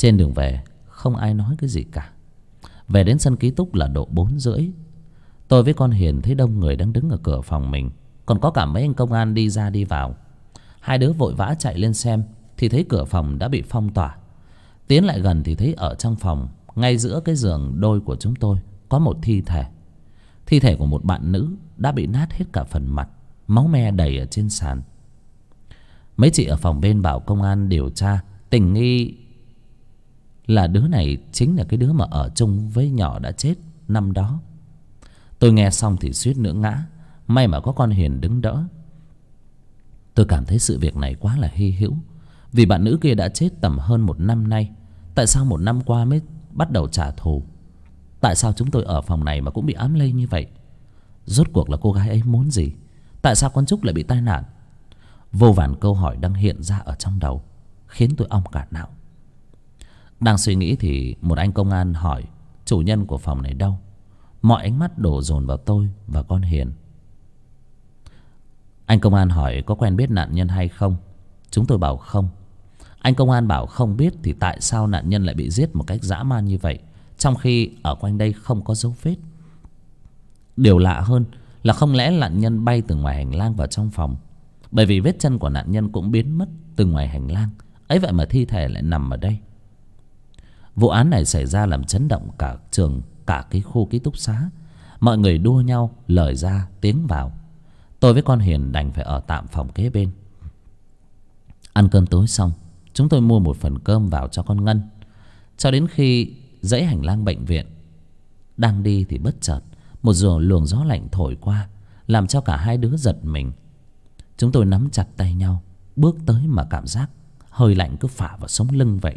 Trên đường về không ai nói cái gì cả. Về đến sân ký túc là độ 4:30. Tôi với con Hiền thấy đông người đang đứng ở cửa phòng mình, còn có cả mấy anh công an đi ra đi vào. Hai đứa vội vã chạy lên xem thì thấy cửa phòng đã bị phong tỏa. Tiến lại gần thì thấy ở trong phòng, ngay giữa cái giường đôi của chúng tôi, có một thi thể. Thi thể của một bạn nữ đã bị nát hết cả phần mặt, máu me đầy ở trên sàn. Mấy chị ở phòng bên bảo công an điều tra, tình nghi là đứa này chính là cái đứa mà ở chung với nhỏ đã chết năm đó. Tôi nghe xong thì suýt nữa ngã. May mà có con Hiền đứng đỡ. Tôi cảm thấy sự việc này quá là hy hữu, vì bạn nữ kia đã chết tầm hơn 1 năm nay. Tại sao 1 năm qua mới bắt đầu trả thù? Tại sao chúng tôi ở phòng này mà cũng bị ám lây như vậy? Rốt cuộc là cô gái ấy muốn gì? Tại sao con Trúc lại bị tai nạn? Vô vàn câu hỏi đang hiện ra ở trong đầu, khiến tôi ong cả não. Đang suy nghĩ thì một anh công an hỏi chủ nhân của phòng này đâu. Mọi ánh mắt đổ dồn vào tôi và con Hiền. Anh công an hỏi có quen biết nạn nhân hay không. Chúng tôi bảo không. Anh công an bảo không biết thì tại sao nạn nhân lại bị giết một cách dã man như vậy, trong khi ở quanh đây không có dấu vết. Điều lạ hơn là không lẽ nạn nhân bay từ ngoài hành lang vào trong phòng, bởi vì vết chân của nạn nhân cũng biến mất từ ngoài hành lang. Ấy vậy mà thi thể lại nằm ở đây. Vụ án này xảy ra làm chấn động cả trường, cả cái khu ký túc xá. Mọi người đua nhau lời ra tiếng vào. Tôi với con Hiền đành phải ở tạm phòng kế bên. Ăn cơm tối xong, chúng tôi mua một phần cơm vào cho con Ngân. Cho đến khi dãy hành lang bệnh viện đang đi thì bất chợt một luồng gió lạnh thổi qua, làm cho cả hai đứa giật mình. Chúng tôi nắm chặt tay nhau, bước tới mà cảm giác hơi lạnh cứ phả vào sống lưng vậy.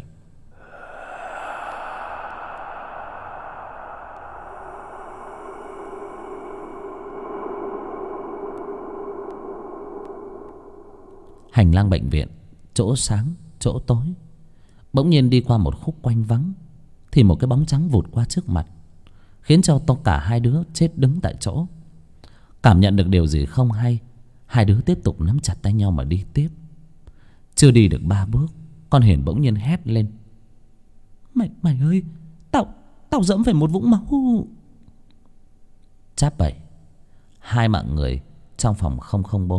Hành lang bệnh viện, chỗ sáng chỗ tối. Bỗng nhiên đi qua một khúc quanh vắng thì một cái bóng trắng vụt qua trước mặt, khiến cho cả hai đứa chết đứng tại chỗ. Cảm nhận được điều gì không hay, hai đứa tiếp tục nắm chặt tay nhau mà đi tiếp. Chưa đi được 3 bước, con Hiền bỗng nhiên hét lên: Mày ơi, tao dẫm phải một vũng máu. Cháp 7, 2 mạng người trong phòng 004.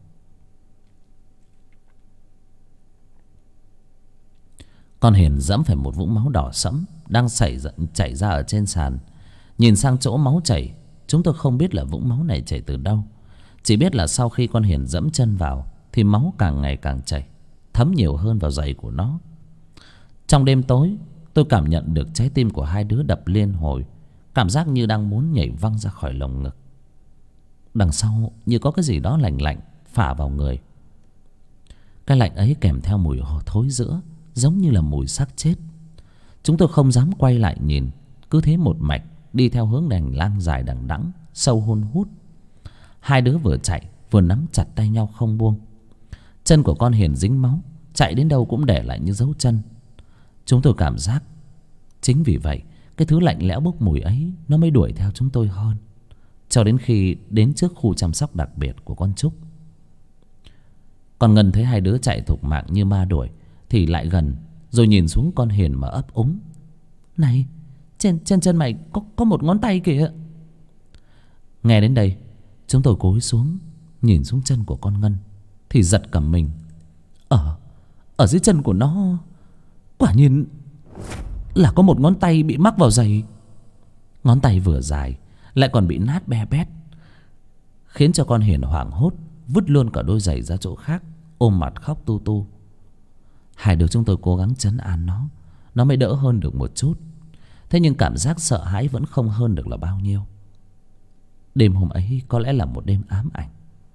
Con Hiền dẫm phải một vũng máu đỏ sẫm đang chảy ra ở trên sàn. Nhìn sang chỗ máu chảy, chúng tôi không biết là vũng máu này chảy từ đâu. Chỉ biết là sau khi con Hiền dẫm chân vào thì máu càng ngày càng chảy, thấm nhiều hơn vào giày của nó. Trong đêm tối, tôi cảm nhận được trái tim của hai đứa đập liên hồi, cảm giác như đang muốn nhảy văng ra khỏi lồng ngực. Đằng sau như có cái gì đó lạnh lạnh phả vào người. Cái lạnh ấy kèm theo mùi thối rữa, giống như là mùi xác chết. Chúng tôi không dám quay lại nhìn, cứ thế một mạch đi theo hướng hành lang dài đằng đẵng sâu hun hút. Hai đứa vừa chạy vừa nắm chặt tay nhau không buông. Chân của con Hiền dính máu, chạy đến đâu cũng để lại những dấu chân. Chúng tôi cảm giác chính vì vậy cái thứ lạnh lẽo bốc mùi ấy nó mới đuổi theo chúng tôi hơn, cho đến khi đến trước khu chăm sóc đặc biệt của con Trúc. Con Ngân thấy hai đứa chạy thục mạng như ma đuổi thì lại gần, rồi nhìn xuống con Hiền mà ấp úng: Này, trên chân mày có một ngón tay kìa. Nghe đến đây, chúng tôi cúi xuống nhìn xuống chân của con Ngân thì giật cả mình. Ở dưới chân của nó quả nhiên là có một ngón tay bị mắc vào giày. Ngón tay vừa dài lại còn bị nát be bét, khiến cho con Hiền hoảng hốt vứt luôn cả đôi giày ra chỗ khác, ôm mặt khóc tu tu. Hai đứa chúng tôi cố gắng trấn an nó mới đỡ hơn được một chút. Thế nhưng cảm giác sợ hãi vẫn không hơn được là bao nhiêu. Đêm hôm ấy có lẽ là một đêm ám ảnh.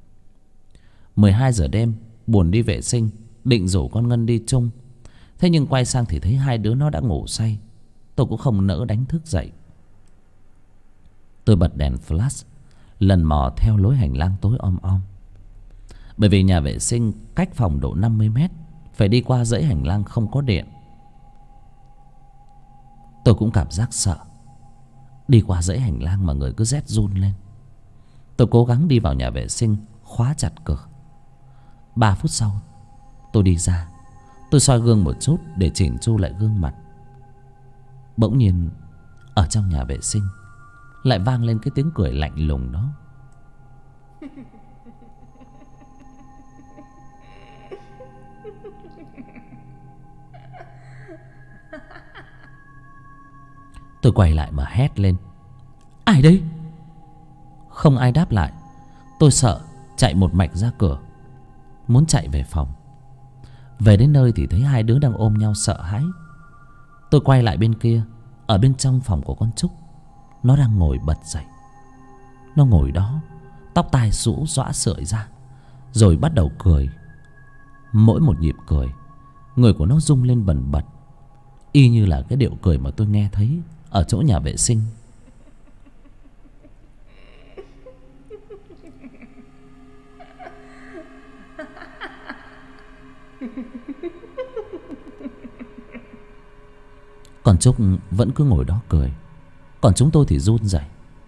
12 giờ đêm, buồn đi vệ sinh, định rủ con Ngân đi chung. Thế nhưng quay sang thì thấy hai đứa nó đã ngủ say. Tôi cũng không nỡ đánh thức dậy. Tôi bật đèn flash, lần mò theo lối hành lang tối om om. Bởi vì nhà vệ sinh cách phòng độ 50 mét, phải đi qua dãy hành lang không có điện. Tôi cũng cảm giác sợ. Đi qua dãy hành lang mà người cứ rét run lên. Tôi cố gắng đi vào nhà vệ sinh, khóa chặt cửa. 3 phút sau, tôi đi ra. Tôi soi gương một chút để chỉnh chu lại gương mặt. Bỗng nhiên ở trong nhà vệ sinh lại vang lên cái tiếng cười lạnh lùng đó. Tôi quay lại mà hét lên: ai đấy? Không ai đáp lại. Tôi sợ, chạy một mạch ra cửa, muốn chạy về phòng. Về đến nơi thì thấy hai đứa đang ôm nhau sợ hãi. Tôi quay lại bên kia, ở bên trong phòng của con Trúc, nó đang ngồi bật dậy. Nó ngồi đó, tóc tai rũ rõa sợi ra, rồi bắt đầu cười. Mỗi một nhịp cười, người của nó rung lên bần bật, y như là cái điệu cười mà tôi nghe thấy ở chỗ nhà vệ sinh. Còn Trúc vẫn cứ ngồi đó cười, còn chúng tôi thì run rẩy.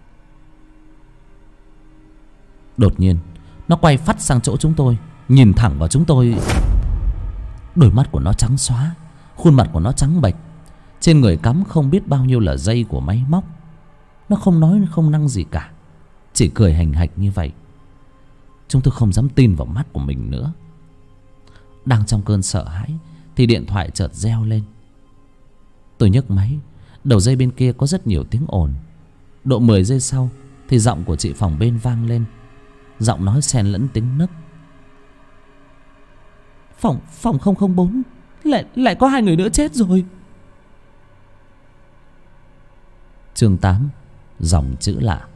Đột nhiên nó quay phắt sang chỗ chúng tôi, nhìn thẳng vào chúng tôi. Đôi mắt của nó trắng xóa, khuôn mặt của nó trắng bệch, trên người cắm không biết bao nhiêu là dây của máy móc. Nó không nói không năng gì cả, chỉ cười hành hạch như vậy. Chúng tôi không dám tin vào mắt của mình nữa. Đang trong cơn sợ hãi thì điện thoại chợt reo lên. Tôi nhấc máy, đầu dây bên kia có rất nhiều tiếng ồn. Độ 10 giây sau thì giọng của chị phòng bên vang lên, giọng nói xen lẫn tiếng nấc. Phòng 004 lại có 2 người nữa chết rồi. Chương 8. Dòng chữ lạ.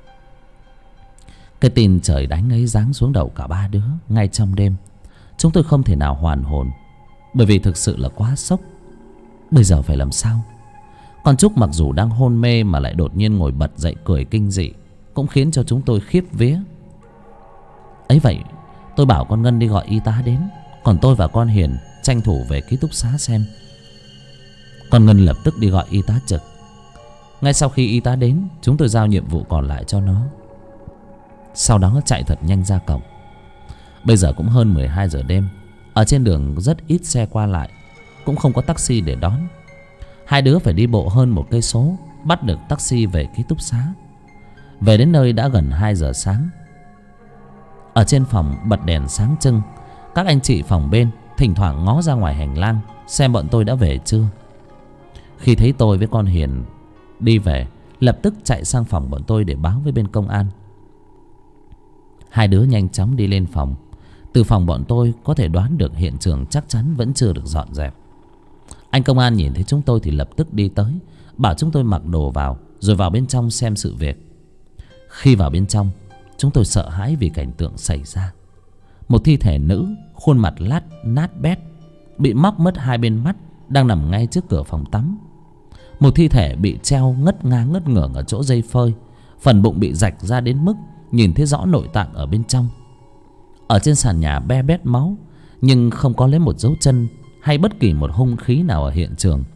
Cái tin trời đánh ấy giáng xuống đầu cả ba đứa ngay trong đêm. Chúng tôi không thể nào hoàn hồn, bởi vì thực sự là quá sốc. Bây giờ phải làm sao? Con Trúc mặc dù đang hôn mê mà lại đột nhiên ngồi bật dậy cười kinh dị, cũng khiến cho chúng tôi khiếp vía. Ấy vậy tôi bảo con Ngân đi gọi y tá đến, còn tôi và con Hiền tranh thủ về ký túc xá xem. Con Ngân lập tức đi gọi y tá trực. Ngay sau khi y tá đến, chúng tôi giao nhiệm vụ còn lại cho nó. Sau đó chạy thật nhanh ra cổng. Bây giờ cũng hơn 12 giờ đêm, ở trên đường rất ít xe qua lại, cũng không có taxi để đón. Hai đứa phải đi bộ hơn 1 cây số bắt được taxi về ký túc xá. Về đến nơi đã gần 2 giờ sáng. Ở trên phòng bật đèn sáng trưng, các anh chị phòng bên thỉnh thoảng ngó ra ngoài hành lang xem bọn tôi đã về chưa. Khi thấy tôi với con Hiền đi về, lập tức chạy sang phòng bọn tôi để báo với bên công an. Hai đứa nhanh chóng đi lên phòng. Từ phòng bọn tôi có thể đoán được hiện trường chắc chắn vẫn chưa được dọn dẹp. Anh công an nhìn thấy chúng tôi thì lập tức đi tới, bảo chúng tôi mặc đồ vào, rồi vào bên trong xem sự việc. Khi vào bên trong, chúng tôi sợ hãi vì cảnh tượng xảy ra. Một thi thể nữ, khuôn mặt nát bét, bị móc mất 2 bên mắt, đang nằm ngay trước cửa phòng tắm. Một thi thể bị treo ngất ngang ngất ngưởng ở chỗ dây phơi, phần bụng bị rạch ra đến mức nhìn thấy rõ nội tạng ở bên trong. Ở trên sàn nhà be bét máu, nhưng không có lấy một dấu chân hay bất kỳ một hung khí nào ở hiện trường.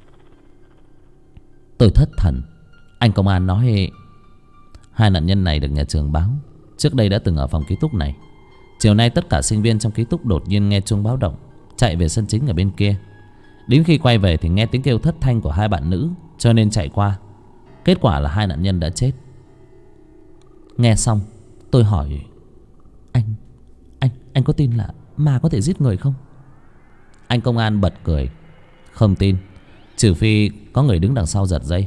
Tôi thất thần. Anh công an nói 2 nạn nhân này được nhà trường báo trước đây đã từng ở phòng ký túc này. Chiều nay tất cả sinh viên trong ký túc đột nhiên nghe chuông báo động, chạy về sân chính ở bên kia. Đến khi quay về thì nghe tiếng kêu thất thanh của 2 bạn nữ, cho nên chạy qua. Kết quả là 2 nạn nhân đã chết. Nghe xong tôi hỏi: Anh có tin là ma có thể giết người không? Anh công an bật cười: không tin, trừ phi có người đứng đằng sau giật dây.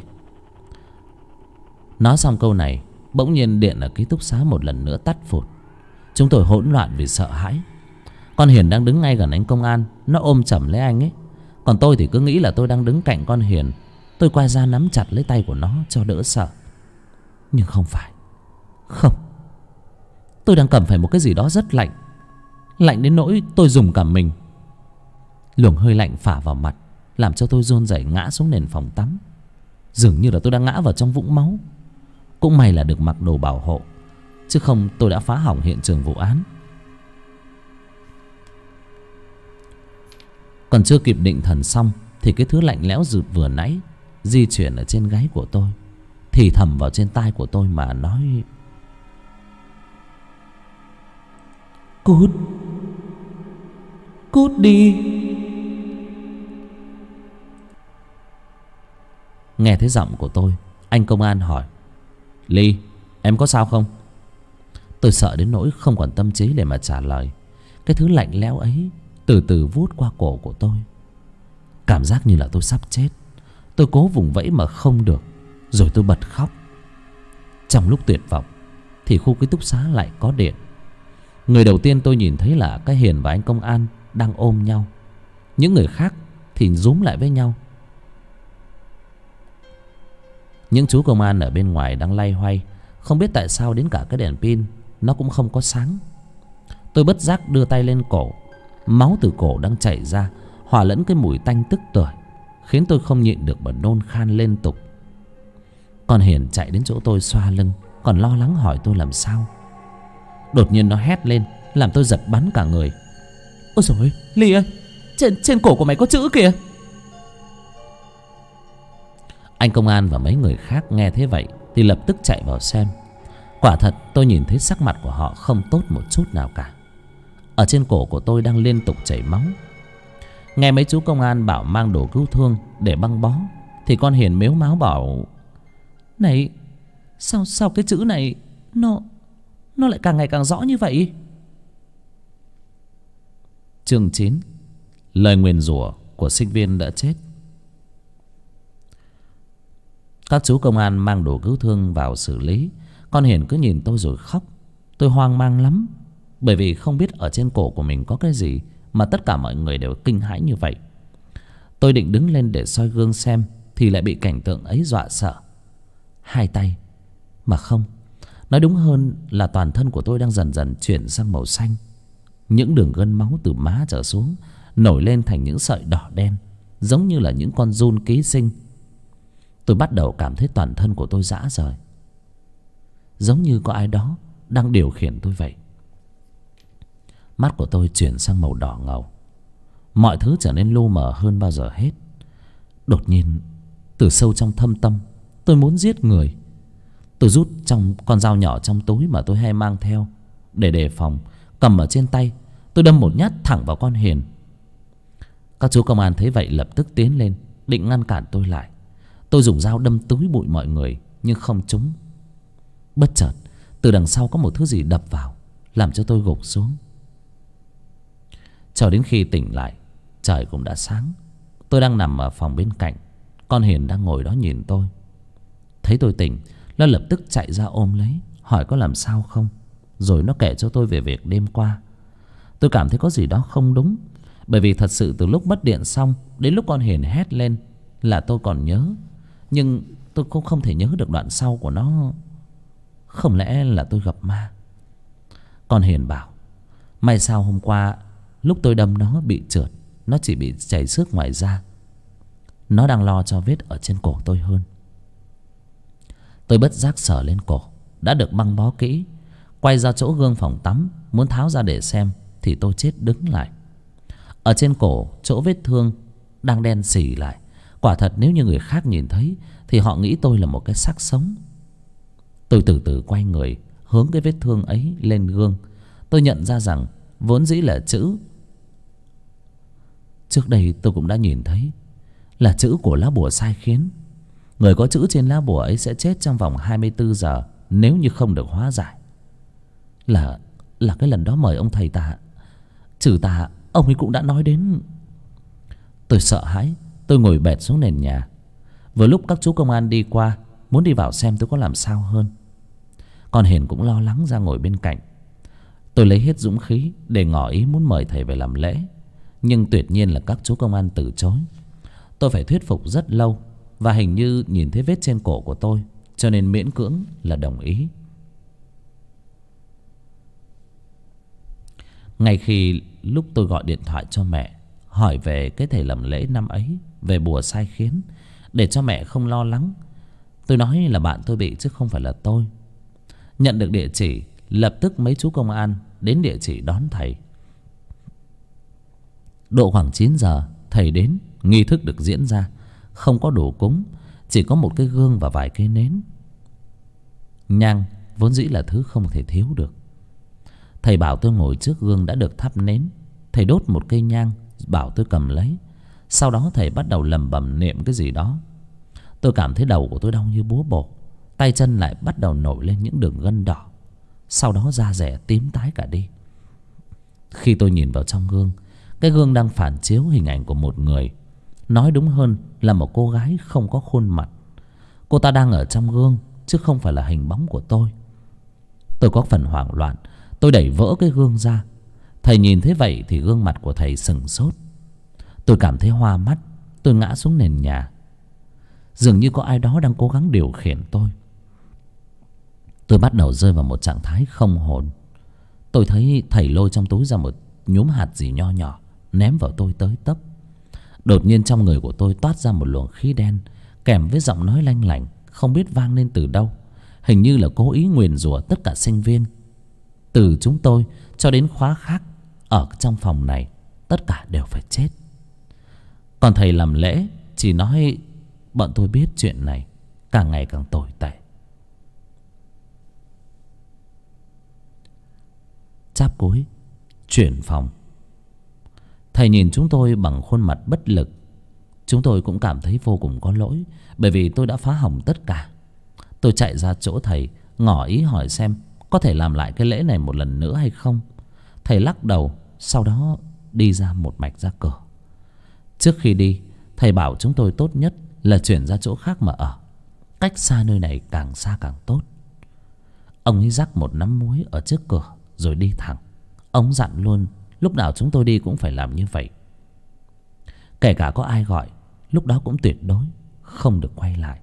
Nói xong câu này, bỗng nhiên điện ở ký túc xá một lần nữa tắt phụt. Chúng tôi hỗn loạn vì sợ hãi. Con Hiền đang đứng ngay gần anh công an, nó ôm chầm lấy anh ấy. Còn tôi thì cứ nghĩ là tôi đang đứng cạnh con Hiền. Tôi quay ra nắm chặt lấy tay của nó cho đỡ sợ. Nhưng không phải. Không, tôi đang cầm phải một cái gì đó rất lạnh, lạnh đến nỗi tôi rùng cả mình. Luồng hơi lạnh phả vào mặt, làm cho tôi run rẩy ngã xuống nền phòng tắm. Dường như là tôi đang ngã vào trong vũng máu. Cũng may là được mặc đồ bảo hộ, chứ không tôi đã phá hỏng hiện trường vụ án. Còn chưa kịp định thần xong thì cái thứ lạnh lẽo rụt vừa nãy di chuyển ở trên gáy của tôi, thì thầm vào trên tai của tôi mà nói: Cút, cút đi. Nghe thấy giọng của tôi, anh công an hỏi: Ly, em có sao không? Tôi sợ đến nỗi không còn tâm trí để mà trả lời. Cái thứ lạnh lẽo ấy từ từ vuốt qua cổ của tôi. Cảm giác như là tôi sắp chết. Tôi cố vùng vẫy mà không được, rồi tôi bật khóc. Trong lúc tuyệt vọng thì khu ký túc xá lại có điện. Người đầu tiên tôi nhìn thấy là cái Hiền và anh công an đang ôm nhau. Những người khác thì rúm lại với nhau. Những chú công an ở bên ngoài đang loay hoay. Không biết tại sao đến cả cái đèn pin nó cũng không có sáng. Tôi bất giác đưa tay lên cổ. Máu từ cổ đang chảy ra, hòa lẫn cái mùi tanh tức tưởi, khiến tôi không nhịn được mà nôn khan liên tục. Con Hiền chạy đến chỗ tôi xoa lưng, còn lo lắng hỏi tôi làm sao. Đột nhiên nó hét lên, làm tôi giật bắn cả người. Ôi dồi ôi, Ly ơi, trên cổ của mày có chữ kìa. Anh công an và mấy người khác nghe thế vậy thì lập tức chạy vào xem. Quả thật tôi nhìn thấy sắc mặt của họ không tốt một chút nào cả. Ở trên cổ của tôi đang liên tục chảy máu. Nghe mấy chú công an bảo mang đồ cứu thương để băng bó, thì con Hiền mếu máo bảo: Này, sao cái chữ này nó lại càng ngày càng rõ như vậy? Chương 9: Lời nguyền rủa của sinh viên đã chết. Các chú công an mang đồ cứu thương vào xử lý. Con Hiền cứ nhìn tôi rồi khóc. Tôi hoang mang lắm, bởi vì không biết ở trên cổ của mình có cái gì mà tất cả mọi người đều kinh hãi như vậy. Tôi định đứng lên để soi gương xem, thì lại bị cảnh tượng ấy dọa sợ. Hai tay, mà không, nói đúng hơn là toàn thân của tôi đang dần dần chuyển sang màu xanh. Những đường gân máu từ má trở xuống nổi lên thành những sợi đỏ đen, giống như là những con giun ký sinh. Tôi bắt đầu cảm thấy toàn thân của tôi rã rời, giống như có ai đó đang điều khiển tôi vậy. Mắt của tôi chuyển sang màu đỏ ngầu. Mọi thứ trở nên lu mờ hơn bao giờ hết. Đột nhiên, từ sâu trong thâm tâm, tôi muốn giết người. Tôi rút trong con dao nhỏ trong túi mà tôi hay mang theo để đề phòng, cầm ở trên tay. Tôi đâm một nhát thẳng vào con Hiền. Các chú công an thấy vậy lập tức tiến lên, định ngăn cản tôi lại. Tôi dùng dao đâm túi bụi mọi người nhưng không trúng. Bất chợt, từ đằng sau có một thứ gì đập vào, làm cho tôi gục xuống. Cho đến khi tỉnh lại, trời cũng đã sáng. Tôi đang nằm ở phòng bên cạnh. Con Hiền đang ngồi đó nhìn tôi. Thấy tôi tỉnh, nó lập tức chạy ra ôm lấy, hỏi có làm sao không. Rồi nó kể cho tôi về việc đêm qua. Tôi cảm thấy có gì đó không đúng, bởi vì thật sự từ lúc mất điện xong đến lúc con Hiền hét lên là tôi còn nhớ. Nhưng tôi cũng không thể nhớ được đoạn sau của nó. Không lẽ là tôi gặp ma? Con Hiền bảo may sao hôm qua lúc tôi đâm nó bị trượt, nó chỉ bị chảy xước ngoài da. Nó đang lo cho vết ở trên cổ tôi hơn. Tôi bất giác sờ lên cổ, đã được băng bó kỹ. Quay ra chỗ gương phòng tắm, muốn tháo ra để xem, thì tôi chết đứng lại. Ở trên cổ, chỗ vết thương đang đen xì lại. Quả thật nếu như người khác nhìn thấy thì họ nghĩ tôi là một cái xác sống. Tôi từ từ quay người, hướng cái vết thương ấy lên gương. Tôi nhận ra rằng vốn dĩ là chữ. Trước đây tôi cũng đã nhìn thấy, là chữ của lá bùa sai khiến. Người có chữ trên lá bùa ấy sẽ chết trong vòng 24 giờ nếu như không được hóa giải. Là cái lần đó mời ông thầy tà trừ tà, ông ấy cũng đã nói đến. Tôi sợ hãi, tôi ngồi bệt xuống nền nhà. Vừa lúc các chú công an đi qua, muốn đi vào xem tôi có làm sao hơn. Con Hiền cũng lo lắng ra ngồi bên cạnh. Tôi lấy hết dũng khí để ngỏ ý muốn mời thầy về làm lễ, nhưng tuyệt nhiên là các chú công an từ chối. Tôi phải thuyết phục rất lâu, và hình như nhìn thấy vết trên cổ của tôi, cho nên miễn cưỡng là đồng ý. Ngay khi lúc tôi gọi điện thoại cho mẹ, hỏi về cái thầy làm lễ năm ấy, về bùa sai khiến, để cho mẹ không lo lắng, tôi nói là bạn tôi bị chứ không phải là tôi. Nhận được địa chỉ, lập tức mấy chú công an đến địa chỉ đón thầy. Độ khoảng 9 giờ thầy đến. Nghi thức được diễn ra. Không có đồ cúng, chỉ có một cái gương và vài cây nến. Nhang vốn dĩ là thứ không thể thiếu được. Thầy bảo tôi ngồi trước gương đã được thắp nến. Thầy đốt một cây nhang, bảo tôi cầm lấy. Sau đó thầy bắt đầu lẩm bẩm niệm cái gì đó. Tôi cảm thấy đầu của tôi đau như búa bổ. Tay chân lại bắt đầu nổi lên những đường gân đỏ. Sau đó da dẻ tím tái cả đi. Khi tôi nhìn vào trong gương, cái gương đang phản chiếu hình ảnh của một người, nói đúng hơn là một cô gái không có khuôn mặt. Cô ta đang ở trong gương chứ không phải là hình bóng của tôi. Tôi có phần hoảng loạn. Tôi đẩy vỡ cái gương ra. Thầy nhìn thấy vậy thì gương mặt của thầy sừng sốt. Tôi cảm thấy hoa mắt. Tôi ngã xuống nền nhà. Dường như có ai đó đang cố gắng điều khiển tôi. Tôi bắt đầu rơi vào một trạng thái không hồn. Tôi thấy thầy lôi trong túi ra một nhúm hạt gì nho nhỏ, ném vào tôi tới tấp. Đột nhiên trong người của tôi toát ra một luồng khí đen, kèm với giọng nói lanh lảnh, không biết vang lên từ đâu. Hình như là cố ý nguyền rủa tất cả sinh viên, từ chúng tôi cho đến khóa khác ở trong phòng này, tất cả đều phải chết. Còn thầy làm lễ chỉ nói bọn tôi biết chuyện này càng ngày càng tồi tệ. Cháp cuối, chuyển phòng. Thầy nhìn chúng tôi bằng khuôn mặt bất lực. Chúng tôi cũng cảm thấy vô cùng có lỗi, bởi vì tôi đã phá hỏng tất cả. Tôi chạy ra chỗ thầy, ngỏ ý hỏi xem có thể làm lại cái lễ này một lần nữa hay không. Thầy lắc đầu, sau đó đi ra một mạch ra cửa. Trước khi đi, thầy bảo chúng tôi tốt nhất là chuyển ra chỗ khác mà ở, cách xa nơi này càng xa càng tốt. Ông ấy rắc một nắm muối ở trước cửa rồi đi thẳng. Ông dặn luôn lúc nào chúng tôi đi cũng phải làm như vậy. Kể cả có ai gọi, lúc đó cũng tuyệt đối không được quay lại.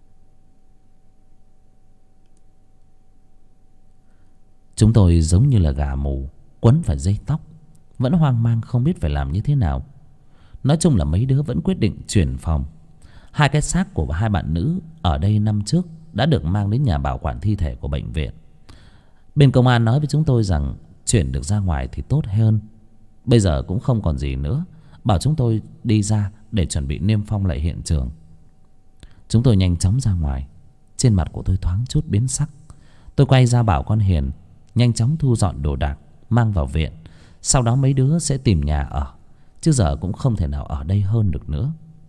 Chúng tôi giống như là gà mù quấn phải dây tóc, vẫn hoang mang không biết phải làm như thế nào. Nói chung là mấy đứa vẫn quyết định chuyển phòng. Hai cái xác của hai bạn nữ ở đây năm trước đã được mang đến nhà bảo quản thi thể của bệnh viện. Bên công an nói với chúng tôi rằng chuyển được ra ngoài thì tốt hơn. Bây giờ cũng không còn gì nữa, bảo chúng tôi đi ra để chuẩn bị niêm phong lại hiện trường. Chúng tôi nhanh chóng ra ngoài. Trên mặt của tôi thoáng chút biến sắc. Tôi quay ra bảo con Hiền nhanh chóng thu dọn đồ đạc mang vào viện. Sau đó mấy đứa sẽ tìm nhà ở, chứ giờ cũng không thể nào ở đây hơn được nữa.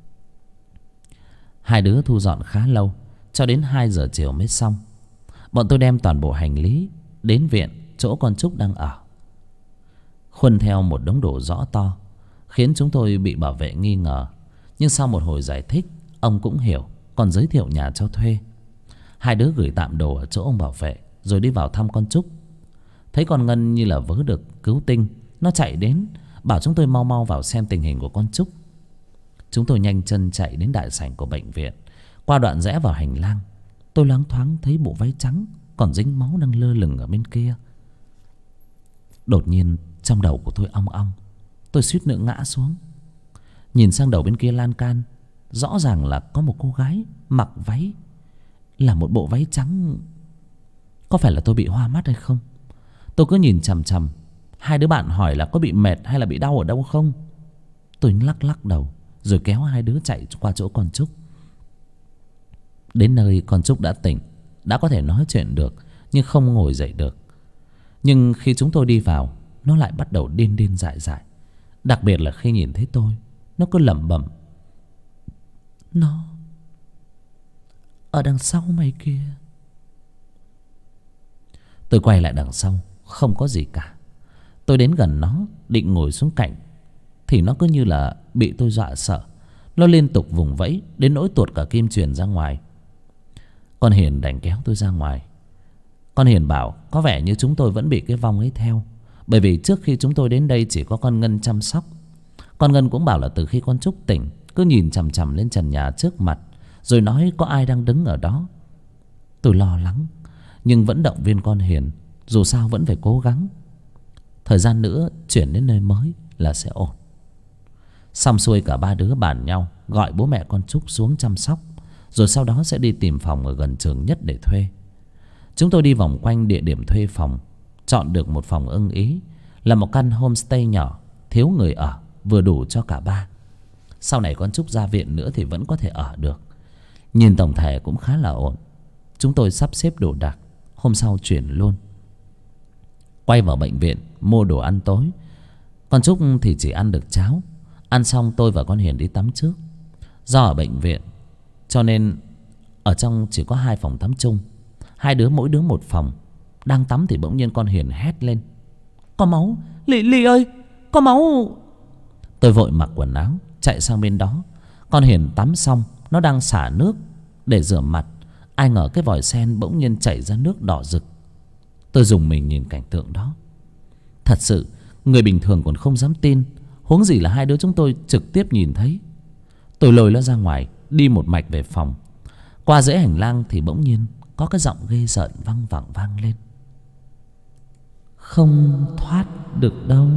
Hai đứa thu dọn khá lâu, cho đến 2 giờ chiều mới xong. Bọn tôi đem toàn bộ hành lý đến viện chỗ con Trúc đang ở. Khuân theo một đống đồ rõ to, khiến chúng tôi bị bảo vệ nghi ngờ. Nhưng sau một hồi giải thích, ông cũng hiểu, còn giới thiệu nhà cho thuê. Hai đứa gửi tạm đồ ở chỗ ông bảo vệ, rồi đi vào thăm con Trúc. Thấy con Ngân như là vớ được cứu tinh, nó chạy đến bảo chúng tôi mau mau vào xem tình hình của con Trúc. Chúng tôi nhanh chân chạy đến đại sảnh của bệnh viện. Qua đoạn rẽ vào hành lang, tôi loáng thoáng thấy bộ váy trắng còn dính máu đang lơ lửng ở bên kia. Đột nhiên trong đầu của tôi ong ong. Tôi suýt nữa ngã xuống. Nhìn sang đầu bên kia lan can, rõ ràng là có một cô gái mặc váy, là một bộ váy trắng. Có phải là tôi bị hoa mắt hay không? Tôi cứ nhìn chằm chằm. Hai đứa bạn hỏi là có bị mệt hay là bị đau ở đâu không. Tôi lắc lắc đầu, rồi kéo hai đứa chạy qua chỗ con Trúc. Đến nơi con Trúc đã tỉnh, đã có thể nói chuyện được, nhưng không ngồi dậy được. Nhưng khi chúng tôi đi vào, nó lại bắt đầu điên điên dại dại. Đặc biệt là khi nhìn thấy tôi, nó cứ lẩm bẩm: Nó ở đằng sau mày kìa. Tôi quay lại đằng sau, không có gì cả. Tôi đến gần nó, định ngồi xuống cạnh, thì nó cứ như là bị tôi dọa sợ. Nó liên tục vùng vẫy đến nỗi tuột cả kim truyền ra ngoài. Con Hiền đành kéo tôi ra ngoài. Con Hiền bảo có vẻ như chúng tôi vẫn bị cái vong ấy theo, bởi vì trước khi chúng tôi đến đây chỉ có con Ngân chăm sóc. Con Ngân cũng bảo là từ khi con Trúc tỉnh, cứ nhìn chằm chằm lên trần nhà trước mặt, rồi nói có ai đang đứng ở đó. Tôi lo lắng, nhưng vẫn động viên con Hiền, dù sao vẫn phải cố gắng. Thời gian nữa chuyển đến nơi mới là sẽ ổn. Xong xuôi cả ba đứa bàn nhau gọi bố mẹ con Trúc xuống chăm sóc, rồi sau đó sẽ đi tìm phòng ở gần trường nhất để thuê. Chúng tôi đi vòng quanh địa điểm thuê phòng, chọn được một phòng ưng ý, là một căn homestay nhỏ, thiếu người ở, vừa đủ cho cả ba. Sau này con Trúc ra viện nữa thì vẫn có thể ở được. Nhìn tổng thể cũng khá là ổn. Chúng tôi sắp xếp đồ đạc, hôm sau chuyển luôn. Quay vào bệnh viện mua đồ ăn tối. Con Trúc thì chỉ ăn được cháo. Ăn xong tôi và con Hiền đi tắm trước. Do ở bệnh viện cho nên ở trong chỉ có 2 phòng tắm chung. 2 đứa mỗi đứa một phòng. Đang tắm thì bỗng nhiên con Hiền hét lên: "Có máu! Ly ơi! Có máu!" Tôi vội mặc quần áo chạy sang bên đó. Con Hiền tắm xong, nó đang xả nước để rửa mặt. Ai ngờ cái vòi sen bỗng nhiên chảy ra nước đỏ rực. Tôi rùng mình nhìn cảnh tượng đó. Thật sự người bình thường còn không dám tin, huống gì là 2 đứa chúng tôi trực tiếp nhìn thấy. Tôi lôi nó ra ngoài, đi một mạch về phòng. Qua dãy hành lang thì bỗng nhiên có cái giọng ghê rợn văng vẳng vang lên: "Không thoát được đâu."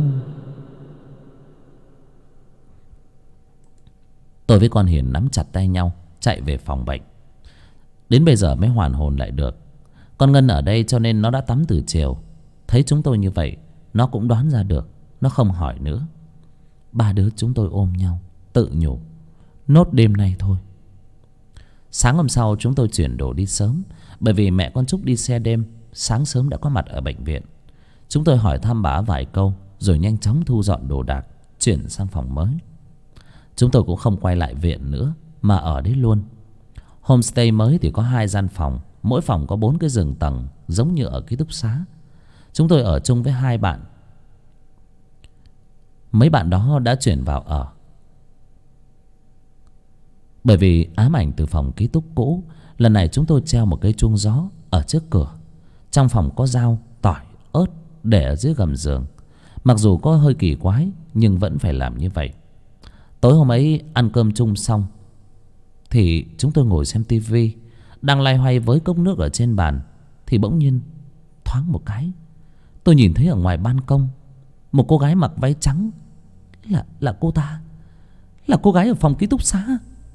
Tôi với con Hiền nắm chặt tay nhau chạy về phòng bệnh. Đến bây giờ mới hoàn hồn lại được. Con Ngân ở đây cho nên nó đã tắm từ chiều. Thấy chúng tôi như vậy, nó cũng đoán ra được. Nó không hỏi nữa. 3 đứa chúng tôi ôm nhau tự nhủ: nốt đêm nay thôi. Sáng hôm sau chúng tôi chuyển đồ đi sớm, bởi vì mẹ con Trúc đi xe đêm, sáng sớm đã có mặt ở bệnh viện. Chúng tôi hỏi thăm bà vài câu rồi nhanh chóng thu dọn đồ đạc, chuyển sang phòng mới. Chúng tôi cũng không quay lại viện nữa mà ở đấy luôn. Homestay mới thì có 2 gian phòng, mỗi phòng có 4 cái giường tầng, giống như ở ký túc xá. Chúng tôi ở chung với 2 bạn. Mấy bạn đó đã chuyển vào ở, bởi vì ám ảnh từ phòng ký túc cũ. Lần này chúng tôi treo một cây chuông gió ở trước cửa. Trong phòng có dao, tỏi, ớt để ở dưới gầm giường. Mặc dù có hơi kỳ quái nhưng vẫn phải làm như vậy. Tối hôm ấy ăn cơm chung xong thì chúng tôi ngồi xem tivi. Đang loay hoay với cốc nước ở trên bàn thì bỗng nhiên thoáng một cái, tôi nhìn thấy ở ngoài ban công một cô gái mặc váy trắng. Là cô ta, là cô gái ở phòng ký túc xá.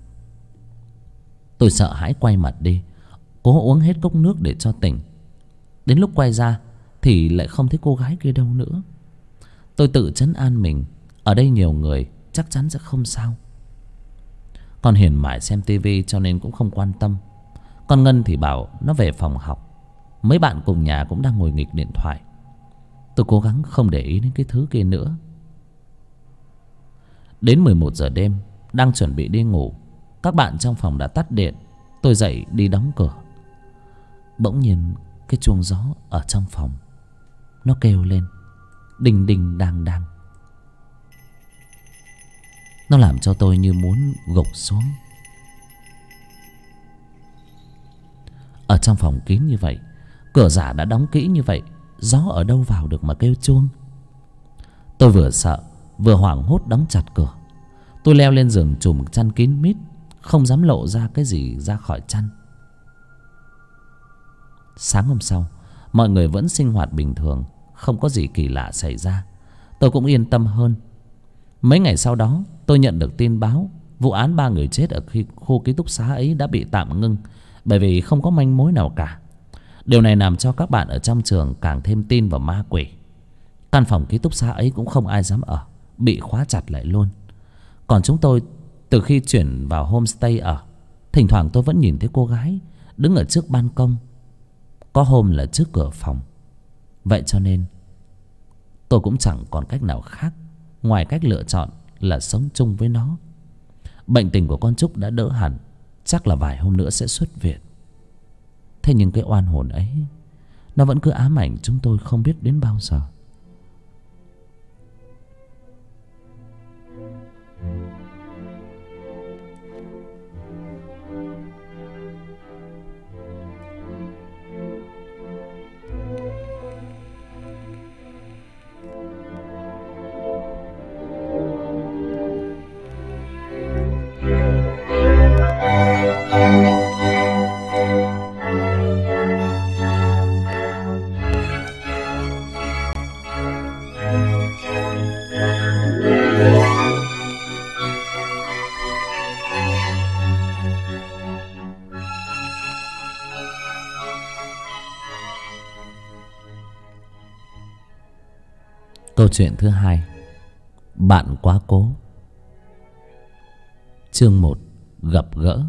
Tôi sợ hãi quay mặt đi, cố uống hết cốc nước để cho tỉnh. Đến lúc quay ra thì lại không thấy cô gái kia đâu nữa. Tôi tự trấn an mình, ở đây nhiều người, chắc chắn sẽ không sao. Con Hiền mãi xem tivi cho nên cũng không quan tâm. Con Ngân thì bảo nó về phòng học. Mấy bạn cùng nhà cũng đang ngồi nghịch điện thoại. Tôi cố gắng không để ý đến cái thứ kia nữa. Đến 11 giờ đêm, đang chuẩn bị đi ngủ, các bạn trong phòng đã tắt điện. Tôi dậy đi đóng cửa. Bỗng nhiên cái chuông gió ở trong phòng nó kêu lên đinh đinh đang đang. Nó làm cho tôi như muốn gục xuống. Ở trong phòng kín như vậy, cửa giả đã đóng kỹ như vậy, gió ở đâu vào được mà kêu chuông. Tôi vừa sợ vừa hoảng hốt đóng chặt cửa. Tôi leo lên giường trùm chăn kín mít, không dám lộ ra cái gì ra khỏi chăn. Sáng hôm sau, mọi người vẫn sinh hoạt bình thường, không có gì kỳ lạ xảy ra. Tôi cũng yên tâm hơn. Mấy ngày sau đó, tôi nhận được tin báo vụ án 3 người chết ở khu ký túc xá ấy đã bị tạm ngưng, bởi vì không có manh mối nào cả. Điều này làm cho các bạn ở trong trường càng thêm tin vào ma quỷ. Căn phòng ký túc xá ấy cũng không ai dám ở, bị khóa chặt lại luôn. Còn chúng tôi, từ khi chuyển vào homestay ở, thỉnh thoảng tôi vẫn nhìn thấy cô gái đứng ở trước ban công, có hôm là trước cửa phòng. Vậy cho nên tôi cũng chẳng còn cách nào khác ngoài cách lựa chọn là sống chung với nó. Bệnh tình của con Trúc đã đỡ hẳn, chắc là vài hôm nữa sẽ xuất viện. Thế nhưng cái oan hồn ấy, nó vẫn cứ ám ảnh chúng tôi không biết đến bao giờ. Câu chuyện thứ 2, bạn quá cố. Chương 1, gặp gỡ.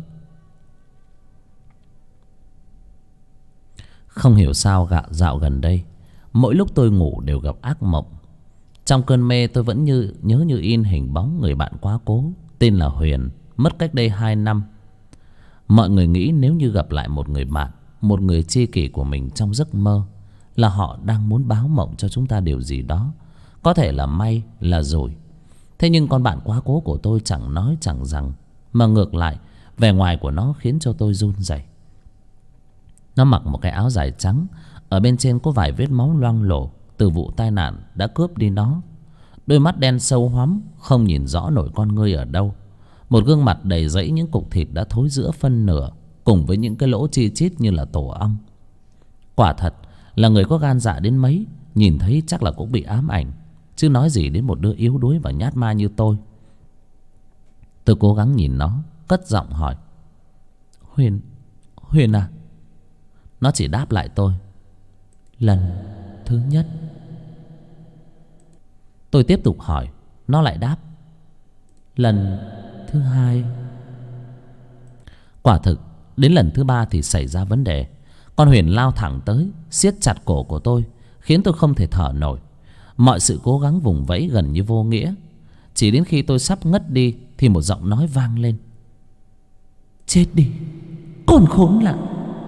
Không hiểu sao dạo gần đây, mỗi lúc tôi ngủ đều gặp ác mộng. Trong cơn mê tôi vẫn nhớ như in hình bóng người bạn quá cố, tên là Huyền, mất cách đây 2 năm. Mọi người nghĩ nếu như gặp lại một người bạn, một người tri kỷ của mình trong giấc mơ, là họ đang muốn báo mộng cho chúng ta điều gì đó, có thể là may, là rủi. Thế nhưng con bạn quá cố của tôi chẳng nói chẳng rằng, mà ngược lại vẻ ngoài của nó khiến cho tôi run rẩy. Nó mặc một cái áo dài trắng, ở bên trên có vài vết máu loang lổ từ vụ tai nạn đã cướp đi nó. Đôi mắt đen sâu hoắm, không nhìn rõ nổi con ngươi ở đâu. Một gương mặt đầy rẫy những cục thịt đã thối rữa phân nửa, cùng với những cái lỗ chi chít như là tổ ong. Quả thật là người có gan dạ đến mấy, nhìn thấy chắc là cũng bị ám ảnh, chứ nói gì đến một đứa yếu đuối và nhát ma như tôi. Tôi cố gắng nhìn nó, cất giọng hỏi: Huyền, Huyền à? Nó chỉ đáp lại tôi: lần thứ nhất. Tôi tiếp tục hỏi, nó lại đáp: lần thứ hai. Quả thực đến lần thứ ba thì xảy ra vấn đề. Con Huyền lao thẳng tới, siết chặt cổ của tôi, khiến tôi không thể thở nổi. Mọi sự cố gắng vùng vẫy gần như vô nghĩa. Chỉ đến khi tôi sắp ngất đi thì một giọng nói vang lên: chết đi, con khốn nạn.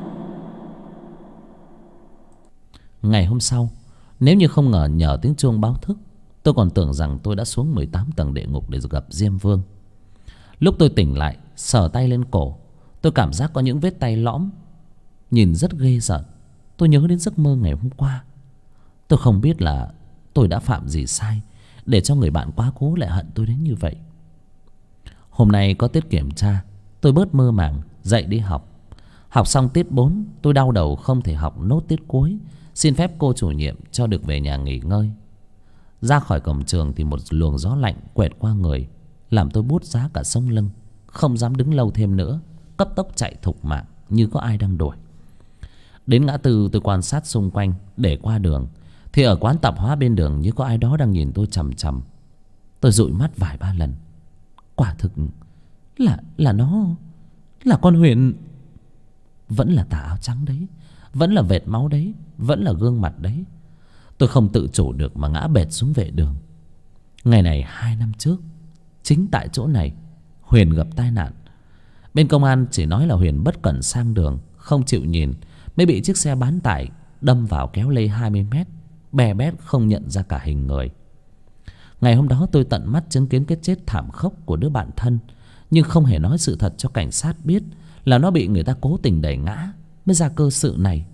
Ngày hôm sau, nếu như không ngờ nhờ tiếng chuông báo thức, tôi còn tưởng rằng tôi đã xuống 18 tầng địa ngục để gặp Diêm Vương. Lúc tôi tỉnh lại, sờ tay lên cổ, tôi cảm giác có những vết tay lõm, nhìn rất ghê rợn. Tôi nhớ đến giấc mơ ngày hôm qua. Tôi không biết là tôi đã phạm gì sai để cho người bạn quá cố lại hận tôi đến như vậy. Hôm nay có tiết kiểm tra, tôi bớt mơ màng dậy đi học. Học xong tiết 4, tôi đau đầu không thể học nốt tiết cuối, xin phép cô chủ nhiệm cho được về nhà nghỉ ngơi. Ra khỏi cổng trường thì một luồng gió lạnh quẹt qua người, làm tôi buốt giá cả sống lưng, không dám đứng lâu thêm nữa, cấp tốc chạy thục mạng như có ai đang đuổi. Đến ngã tư, tôi quan sát xung quanh để qua đường, thì ở quán tạp hóa bên đường như có ai đó đang nhìn tôi chằm chằm. Tôi dụi mắt vài ba lần. Quả thực là nó, là con Huyền. Vẫn là tà áo trắng đấy, vẫn là vệt máu đấy, vẫn là gương mặt đấy. Tôi không tự chủ được mà ngã bệt xuống vệ đường. Ngày này 2 năm trước, chính tại chỗ này Huyền gặp tai nạn. Bên công an chỉ nói là Huyền bất cẩn sang đường, không chịu nhìn, mới bị chiếc xe bán tải đâm vào kéo lê 20 mét, bè bét không nhận ra cả hình người. Ngày hôm đó tôi tận mắt chứng kiến cái chết thảm khốc của đứa bạn thân, nhưng không hề nói sự thật cho cảnh sát biết là nó bị người ta cố tình đẩy ngã mới ra cơ sự này.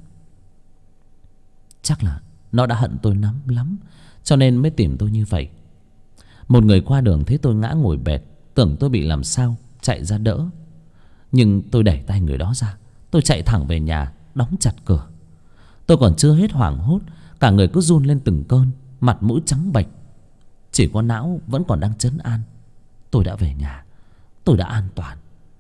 Chắc là nó đã hận tôi lắm, cho nên mới tìm tôi như vậy. Một người qua đường thấy tôi ngã ngồi bệt, tưởng tôi bị làm sao, chạy ra đỡ. Nhưng tôi đẩy tay người đó ra, tôi chạy thẳng về nhà, đóng chặt cửa. Tôi còn chưa hết hoảng hốt, cả người cứ run lên từng cơn, mặt mũi trắng bệch. Chỉ có não vẫn còn đang trấn an. Tôi đã về nhà, tôi đã an toàn.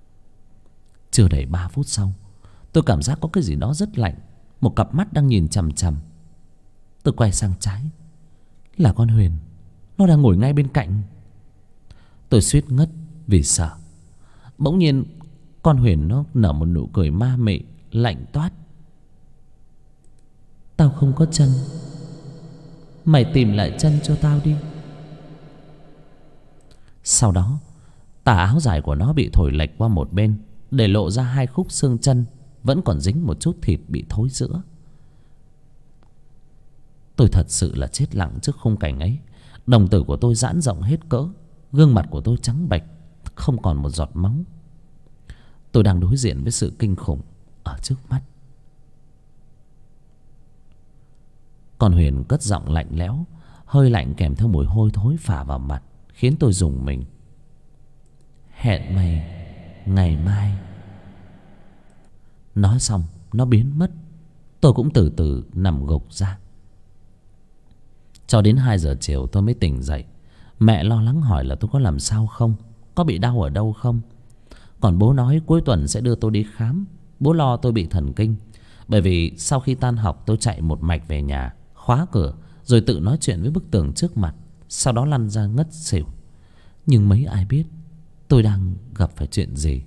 Chưa đầy 3 phút sau, tôi cảm giác có cái gì đó rất lạnh, một cặp mắt đang nhìn chằm chằm. Tôi quay sang trái, là con Huyền, nó đang ngồi ngay bên cạnh. Tôi suýt ngất vì sợ. Bỗng nhiên con Huyền nó nở một nụ cười ma mị, lạnh toát. Tao không có chân, mày tìm lại chân cho tao đi. Sau đó tà áo dài của nó bị thổi lệch qua một bên, để lộ ra 2 khúc xương chân vẫn còn dính một chút thịt bị thối rữa. Tôi thật sự là chết lặng trước khung cảnh ấy. Đồng tử của tôi giãn rộng hết cỡ, gương mặt của tôi trắng bệch, không còn một giọt máu. Tôi đang đối diện với sự kinh khủng ở trước mắt. Con Huyền cất giọng lạnh lẽo, hơi lạnh kèm theo mùi hôi thối phả vào mặt, khiến tôi rùng mình. Hẹn mày ngày mai. Nói xong nó biến mất. Tôi cũng từ từ nằm gục ra. Cho đến 2 giờ chiều tôi mới tỉnh dậy. Mẹ lo lắng hỏi là tôi có làm sao không, có bị đau ở đâu không. Còn bố nói cuối tuần sẽ đưa tôi đi khám. Bố lo tôi bị thần kinh, bởi vì sau khi tan học tôi chạy một mạch về nhà, khóa cửa, rồi tự nói chuyện với bức tường trước mặt, sau đó lăn ra ngất xỉu. Nhưng mấy ai biết tôi đang gặp phải chuyện gì.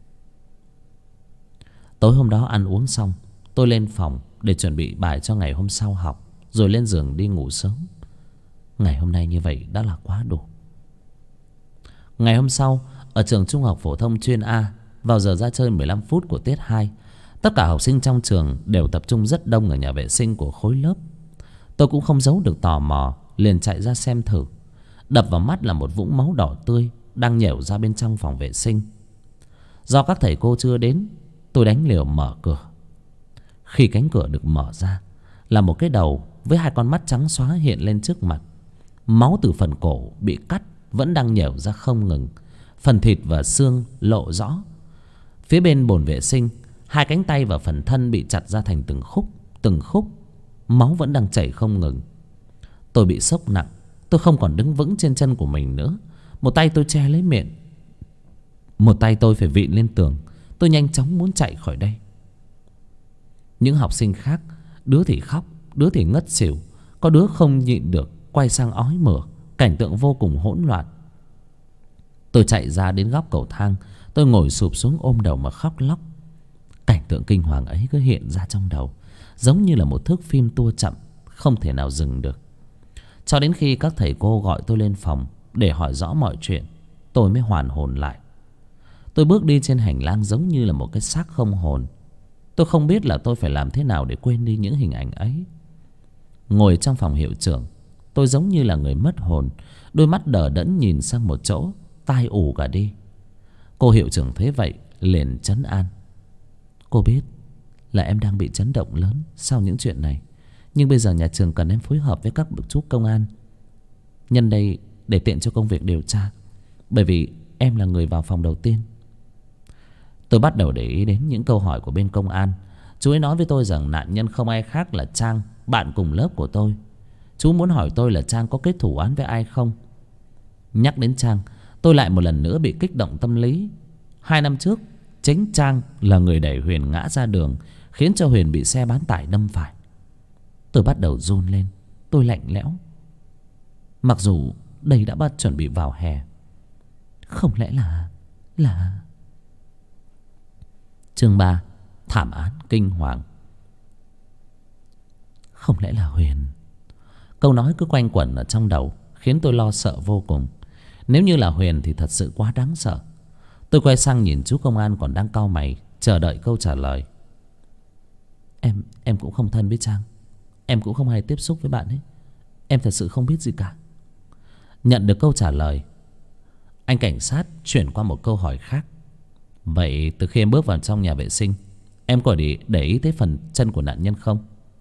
Tối hôm đó ăn uống xong, tôi lên phòng để chuẩn bị bài cho ngày hôm sau học, rồi lên giường đi ngủ sớm. Ngày hôm nay như vậy đã là quá đủ. Ngày hôm sau, ở trường trung học phổ thông chuyên A vào giờ ra chơi 15 phút của tiết 2, tất cả học sinh trong trường đều tập trung rất đông ở nhà vệ sinh của khối lớp. Tôi cũng không giấu được tò mò, liền chạy ra xem thử. Đập vào mắt là một vũng máu đỏ tươi đang nhểu ra bên trong phòng vệ sinh. Do các thầy cô chưa đến, tôi đánh liều mở cửa. Khi cánh cửa được mở ra, là một cái đầu với hai con mắt trắng xóa hiện lên trước mặt. Máu từ phần cổ bị cắt vẫn đang nhểu ra không ngừng. Phần thịt và xương lộ rõ. Phía bên bồn vệ sinh, hai cánh tay và phần thân bị chặt ra thành từng khúc, từng khúc. Máu vẫn đang chảy không ngừng. Tôi bị sốc nặng. Tôi không còn đứng vững trên chân của mình nữa. Một tay tôi che lấy miệng, một tay tôi phải vịn lên tường. Tôi nhanh chóng muốn chạy khỏi đây. Những học sinh khác, đứa thì khóc, đứa thì ngất xỉu, có đứa không nhịn được quay sang ói mửa. Cảnh tượng vô cùng hỗn loạn. Tôi chạy ra đến góc cầu thang. Tôi ngồi sụp xuống ôm đầu mà khóc lóc. Cảnh tượng kinh hoàng ấy cứ hiện ra trong đầu, giống như là một thước phim tua chậm, không thể nào dừng được. Cho đến khi các thầy cô gọi tôi lên phòng để hỏi rõ mọi chuyện, tôi mới hoàn hồn lại. Tôi bước đi trên hành lang giống như là một cái xác không hồn. Tôi không biết là tôi phải làm thế nào để quên đi những hình ảnh ấy. Ngồi trong phòng hiệu trưởng, tôi giống như là người mất hồn. Đôi mắt đờ đẫn nhìn sang một chỗ, tai ù cả đi. Cô hiệu trưởng thấy vậy liền trấn an. Cô biết là em đang bị chấn động lớn sau những chuyện này, nhưng bây giờ nhà trường cần em phối hợp với các chú công an nhân đây để tiện cho công việc điều tra, bởi vì em là người vào phòng đầu tiên. Tôi bắt đầu để ý đến những câu hỏi của bên công an. Chú ấy nói với tôi rằng nạn nhân không ai khác là Trang, bạn cùng lớp của tôi. Chú muốn hỏi tôi là Trang có kết thủ án với ai không. Nhắc đến Trang, tôi lại một lần nữa bị kích động tâm lý. 2 năm trước, chính Trang là người đẩy Huyền ngã ra đường, khiến cho Huyền bị xe bán tải đâm phải. Tôi bắt đầu run lên. Tôi lạnh lẽo. Mặc dù đây đã bắt chuẩn bị vào hè, không lẽ là... Chương 3. Thảm án kinh hoàng. Không lẽ là Huyền? Câu nói cứ quanh quẩn ở trong đầu, khiến tôi lo sợ vô cùng. Nếu như là Huyền thì thật sự quá đáng sợ. Tôi quay sang nhìn chú công an còn đang cau mày chờ đợi câu trả lời. Em cũng không thân với Trang, em cũng không hay tiếp xúc với bạn ấy. Em thật sự không biết gì cả. Nhận được câu trả lời, anh cảnh sát chuyển qua một câu hỏi khác. Vậy từ khi em bước vào trong nhà vệ sinh, em có để ý tới phần chân của nạn nhân không?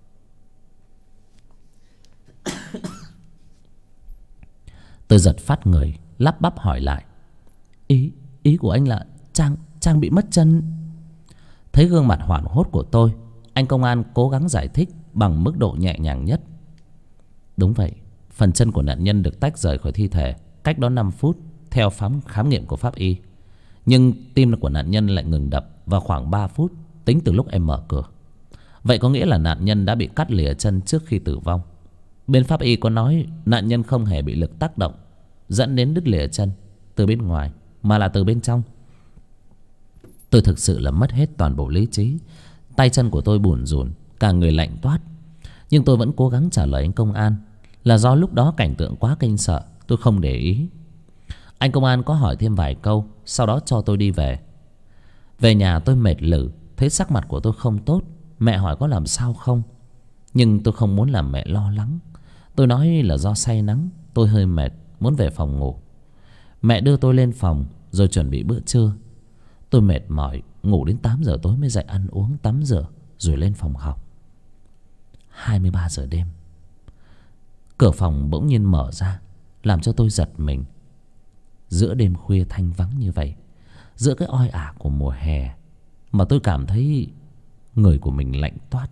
Tôi giật phát người, lắp bắp hỏi lại. Ý của anh là Trang bị mất chân? Thấy gương mặt hoảng hốt của tôi, anh công an cố gắng giải thích bằng mức độ nhẹ nhàng nhất. Đúng vậy, phần chân của nạn nhân được tách rời khỏi thi thể cách đó 5 phút theo khám nghiệm của pháp y. Nhưng tim của nạn nhân lại ngừng đập vào khoảng 3 phút tính từ lúc em mở cửa. Vậy có nghĩa là nạn nhân đã bị cắt lìa chân trước khi tử vong. Bên pháp y có nói nạn nhân không hề bị lực tác động dẫn đến đứt lìa chân từ bên ngoài, mà là từ bên trong. Tôi thực sự là mất hết toàn bộ lý trí. Tay chân của tôi bủn rủn, cả người lạnh toát. Nhưng tôi vẫn cố gắng trả lời anh công an là do lúc đó cảnh tượng quá kinh sợ, tôi không để ý. Anh công an có hỏi thêm vài câu, sau đó cho tôi đi về. Về nhà tôi mệt lử, thấy sắc mặt của tôi không tốt. Mẹ hỏi có làm sao không, nhưng tôi không muốn làm mẹ lo lắng. Tôi nói là do say nắng, tôi hơi mệt, muốn về phòng ngủ. Mẹ đưa tôi lên phòng rồi chuẩn bị bữa trưa. Tôi mệt mỏi, ngủ đến 8 giờ tối mới dậy ăn uống, tắm rửa rồi lên phòng học. 23 giờ đêm, cửa phòng bỗng nhiên mở ra, làm cho tôi giật mình. Giữa đêm khuya thanh vắng như vậy, giữa cái oi ả của mùa hè, mà tôi cảm thấy người của mình lạnh toát.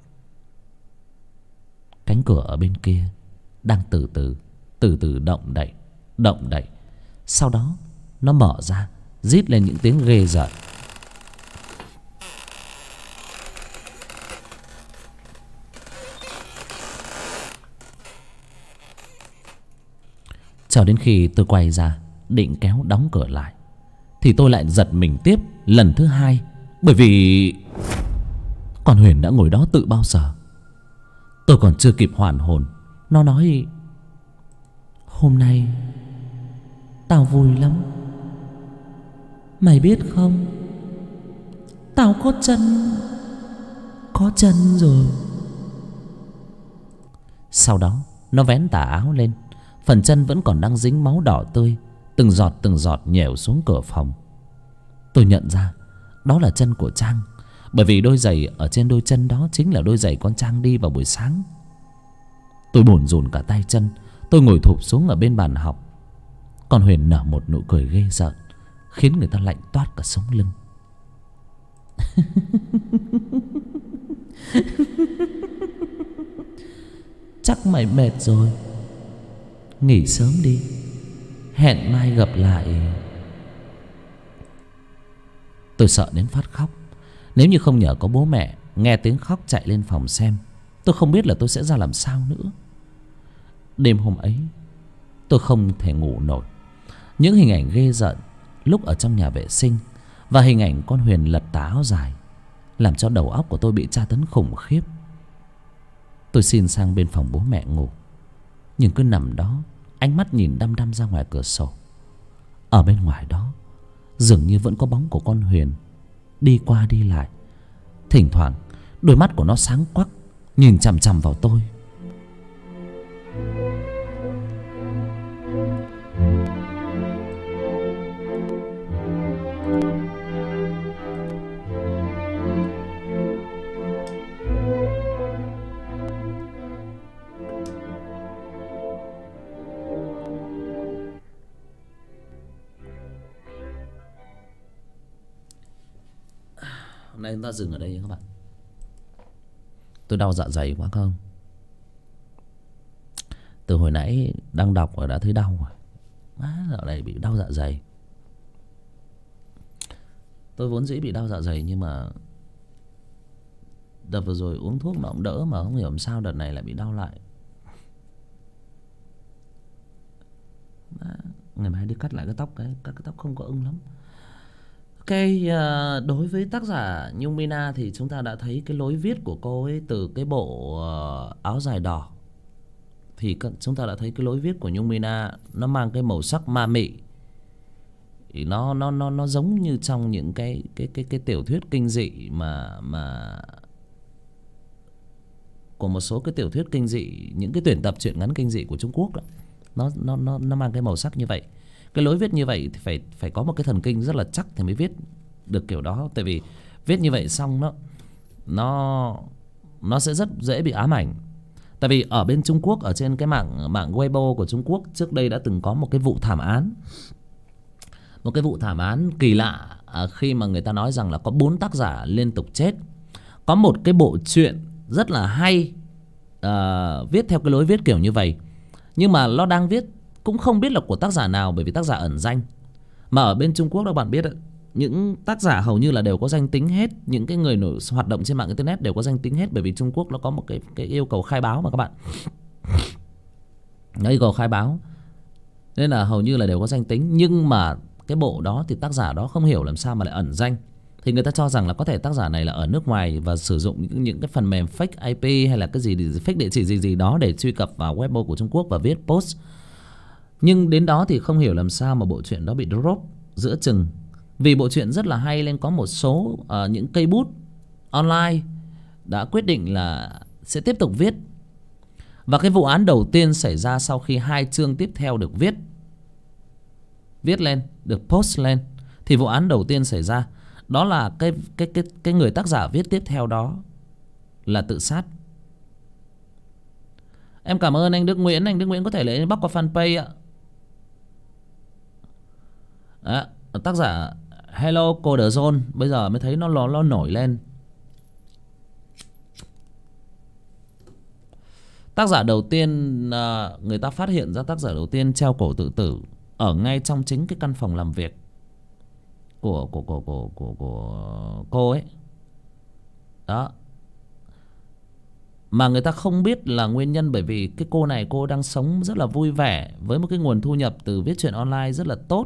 Cánh cửa ở bên kia đang từ từ động đậy. Sau đó nó mở ra, rít lên những tiếng ghê rợn. Cho đến khi tôi quay ra định kéo đóng cửa lại thì tôi lại giật mình tiếp lần thứ hai. Bởi vì con Huyền đã ngồi đó từ bao giờ. Tôi còn chưa kịp hoàn hồn, nó nói: hôm nay tao vui lắm, mày biết không? Tao có chân rồi. Sau đó nó vén tà áo lên. Phần chân vẫn còn đang dính máu đỏ tươi, từng giọt nhèo xuống cửa phòng. Tôi nhận ra đó là chân của Trang, bởi vì đôi giày ở trên đôi chân đó chính là đôi giày con Trang đi vào buổi sáng. Tôi bủn rủn cả tay chân. Tôi ngồi thụp xuống ở bên bàn học. Con Huyền nở một nụ cười ghê rợn, khiến người ta lạnh toát cả sống lưng. Chắc mày mệt rồi, nghỉ sớm đi, hẹn mai gặp lại. Tôi sợ đến phát khóc. Nếu như không nhờ có bố mẹ nghe tiếng khóc chạy lên phòng xem, tôi không biết là tôi sẽ ra làm sao nữa. Đêm hôm ấy tôi không thể ngủ nổi. Những hình ảnh ghê rợn lúc ở trong nhà vệ sinh và hình ảnh con Huyền lật tà áo dài làm cho đầu óc của tôi bị tra tấn khủng khiếp. Tôi xin sang bên phòng bố mẹ ngủ, nhưng cứ nằm đó, ánh mắt nhìn đăm đăm ra ngoài cửa sổ. Ở bên ngoài đó dường như vẫn có bóng của con Huyền đi qua đi lại. Thỉnh thoảng đôi mắt của nó sáng quắc, nhìn chằm chằm vào tôi. Hôm nay chúng ta dừng ở đây các bạn. Tôi đau dạ dày quá không? Từ hồi nãy đang đọc và đã thấy đau rồi. Dạo này bị đau dạ dày. Tôi vốn dĩ bị đau dạ dày, nhưng mà đợt vừa rồi uống thuốc nó cũng đỡ, mà không hiểu làm sao đợt này lại bị đau lại. Ngày mai đi cắt lại cái tóc, cái tóc không có ưng lắm. Ok, đối với tác giả Nhung Mina thì chúng ta đã thấy cái lối viết của cô ấy từ cái bộ áo dài đỏ. Thì chúng ta đã thấy cái lối viết của Nhung Mina nó mang cái màu sắc ma mị. Nó giống như trong những cái tiểu thuyết kinh dị mà của một số cái tiểu thuyết kinh dị, những cái tuyển tập truyện ngắn kinh dị của Trung Quốc đó. Nó mang cái màu sắc như vậy. Cái lối viết như vậy thì phải có một cái thần kinh rất là chắc thì mới viết được kiểu đó. Tại vì viết như vậy xong nó sẽ rất dễ bị ám ảnh. Tại vì ở bên Trung Quốc, ở trên cái mạng Weibo của Trung Quốc trước đây đã từng có một cái vụ thảm án. Một cái vụ thảm án kỳ lạ, khi mà người ta nói rằng là có 4 tác giả liên tục chết. Có một cái bộ truyện rất là hay, viết theo cái lối viết kiểu như vậy, nhưng mà nó đang viết cũng không biết là của tác giả nào, bởi vì tác giả ẩn danh. Mà ở bên Trung Quốc các bạn biết, những tác giả hầu như là đều có danh tính hết. Những cái người hoạt động trên mạng internet đều có danh tính hết, bởi vì Trung Quốc nó có một cái yêu cầu khai báo mà các bạn. Nó yêu cầu khai báo, nên là hầu như là đều có danh tính. Nhưng mà cái bộ đó thì tác giả đó không hiểu làm sao mà lại ẩn danh. Thì người ta cho rằng là có thể tác giả này là ở nước ngoài và sử dụng những cái phần mềm fake IP hay là cái gì fake địa chỉ gì đó để truy cập vào Weibo của Trung Quốc và viết post. Nhưng đến đó thì không hiểu làm sao mà bộ truyện đó bị drop giữa chừng. Vì bộ truyện rất là hay nên có một số những cây bút online đã quyết định là sẽ tiếp tục viết. Và cái vụ án đầu tiên xảy ra sau khi 2 chương tiếp theo được viết lên, được post lên, thì vụ án đầu tiên xảy ra đó là cái người tác giả viết tiếp theo đó là tự sát. Em cảm ơn anh Đức Nguyễn. Anh Đức Nguyễn có thể lấy inbox qua fanpage ạ. Đó, tác giả Hello Coder Zone. Bây giờ mới thấy nó nổi lên. Tác giả đầu tiên, người ta phát hiện ra tác giả đầu tiên treo cổ tự tử ở ngay trong chính cái căn phòng làm việc của cô ấy. Đó. Mà người ta không biết là nguyên nhân, bởi vì cái cô này cô đang sống rất là vui vẻ với một cái nguồn thu nhập từ viết truyện online rất là tốt.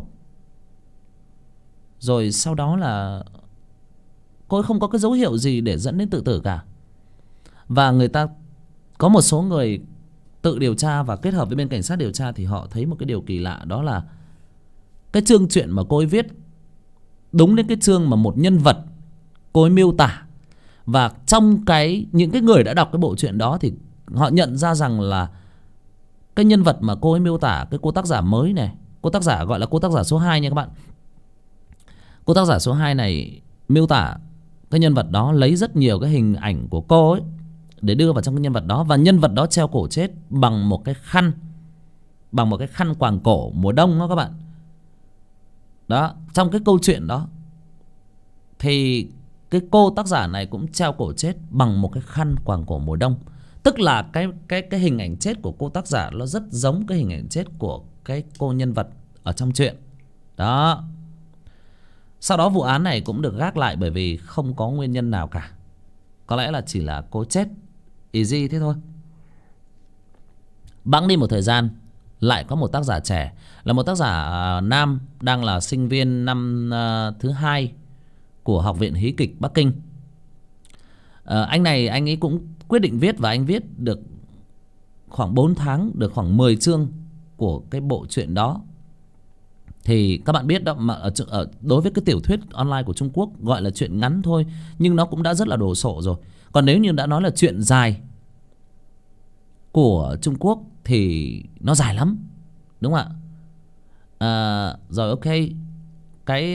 Rồi sau đó là cô ấy không có cái dấu hiệu gì để dẫn đến tự tử cả. Và người ta có một số người tự điều tra và kết hợp với bên cảnh sát điều tra thì họ thấy một cái điều kỳ lạ, đó là cái chương truyện mà cô ấy viết đúng đến cái chương mà một nhân vật cô ấy miêu tả. Và trong những cái người đã đọc cái bộ truyện đó thì họ nhận ra rằng là cái nhân vật mà cô ấy miêu tả, cái cô tác giả mới này, cô tác giả gọi là cô tác giả số 2 nha các bạn. Cô tác giả số 2 này miêu tả cái nhân vật đó, lấy rất nhiều cái hình ảnh của cô ấy để đưa vào trong cái nhân vật đó. Và nhân vật đó treo cổ chết bằng một cái khăn, bằng một cái khăn quàng cổ mùa đông đó các bạn. Đó, trong cái câu chuyện đó thì cái cô tác giả này cũng treo cổ chết bằng một cái khăn quàng cổ mùa đông. Tức là cái hình ảnh chết của cô tác giả nó rất giống cái hình ảnh chết của cái cô nhân vật ở trong truyện. Đó. Sau đó vụ án này cũng được gác lại bởi vì không có nguyên nhân nào cả. Có lẽ là chỉ là cô chết easy thế thôi. Bẵng đi một thời gian, lại có một tác giả trẻ, là một tác giả nam, đang là sinh viên năm thứ 2 của Học viện Hí kịch Bắc Kinh. Anh này, anh ấy cũng quyết định viết, và anh viết được khoảng 4 tháng, được khoảng 10 chương của cái bộ truyện đó. Thì các bạn biết đó, mà đối với cái tiểu thuyết online của Trung Quốc gọi là truyện ngắn thôi, nhưng nó cũng đã rất là đồ sộ rồi. Còn nếu như đã nói là truyện dài của Trung Quốc thì nó dài lắm, đúng không ạ? Rồi ok, cái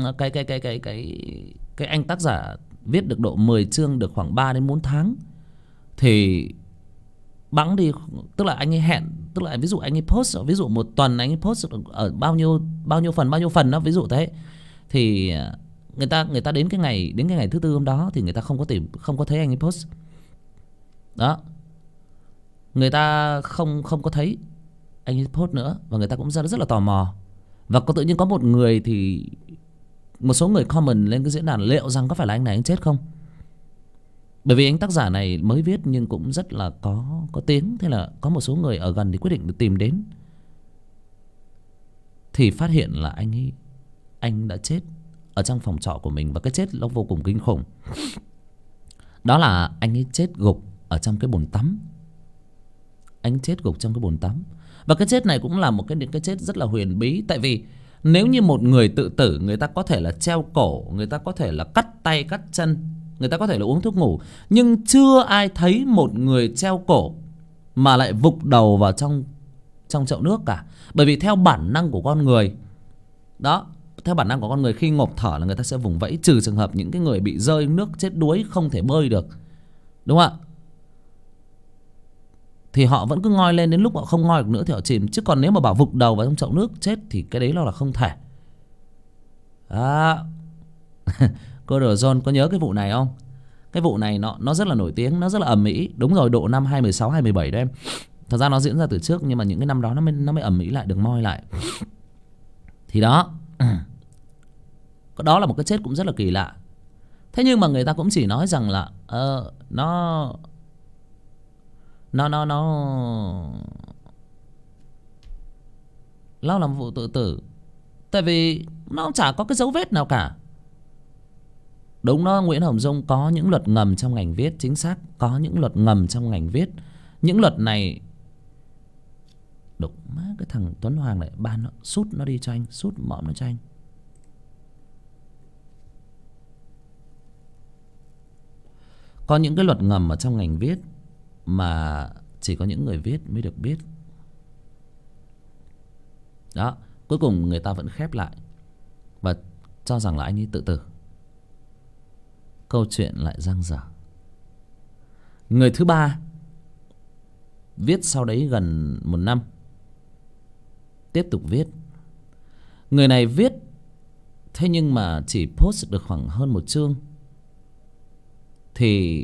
anh tác giả viết được độ 10 chương, được khoảng 3 đến 4 tháng thì bẵng đi. Tức là anh ấy hẹn, tức là ví dụ anh ấy post, ví dụ một tuần anh ấy post ở bao nhiêu phần đó, ví dụ thế. Thì người ta đến cái ngày thứ tư hôm đó thì người ta không có thấy anh ấy post. Đó. Người ta không có thấy anh ấy post nữa, và người ta cũng rất là tò mò. Và tự nhiên có một số người comment lên cái diễn đàn liệu rằng có phải là anh này anh chết không. Bởi vì anh tác giả này mới viết nhưng cũng rất là có tiếng. Thế là có một số người ở gần thì quyết định tìm đến, thì phát hiện là anh đã chết ở trong phòng trọ của mình. Và cái chết nó vô cùng kinh khủng. Đó là anh ấy chết gục ở trong cái bồn tắm. Anh chết gục trong cái bồn tắm. Và cái chết này cũng là một cái chết rất là huyền bí. Tại vì nếu như một người tự tử, người ta có thể là treo cổ, người ta có thể là cắt tay cắt chân, người ta có thể là uống thuốc ngủ, nhưng chưa ai thấy một người treo cổ mà lại vục đầu vào trong chậu nước cả. Bởi vì theo bản năng của con người đó, theo bản năng của con người, khi ngộp thở là người ta sẽ vùng vẫy, trừ trường hợp những cái người bị rơi nước chết đuối không thể bơi được, đúng không ạ? Thì họ vẫn cứ ngoi lên, đến lúc họ không ngoi được nữa thì họ chìm. Chứ còn nếu mà bảo vục đầu vào trong chậu nước chết thì cái đấy là không thể. Đó. Cô Đồ John có nhớ cái vụ này không? Cái vụ này nó rất là nổi tiếng, nó rất là ầm ĩ. Đúng rồi, độ năm 2016, 2017 đó em. Thật ra nó diễn ra từ trước, nhưng mà những cái năm đó nó mới ầm ĩ lại, được moi lại. Thì đó. Đó là một cái chết cũng rất là kỳ lạ. Thế nhưng mà người ta cũng chỉ nói rằng là nó là một vụ tự tử. Tại vì nó chả có cái dấu vết nào cả. Đúng đó, Nguyễn Hồng Dung, có những luật ngầm trong ngành viết. Chính xác, có những luật ngầm trong ngành viết. Những luật này, đụng má cái thằng Tuấn Hoàng này, nó sút nó đi cho anh, sút mõm nó cho anh. Có những cái luật ngầm ở trong ngành viết mà chỉ có những người viết mới được biết. Đó, cuối cùng người ta vẫn khép lại và cho rằng là anh ấy tự tử. Câu chuyện lại dang dở. Người thứ ba viết sau đấy gần 1 năm, tiếp tục viết. Người này viết, thế nhưng mà chỉ post được khoảng hơn 1 chương thì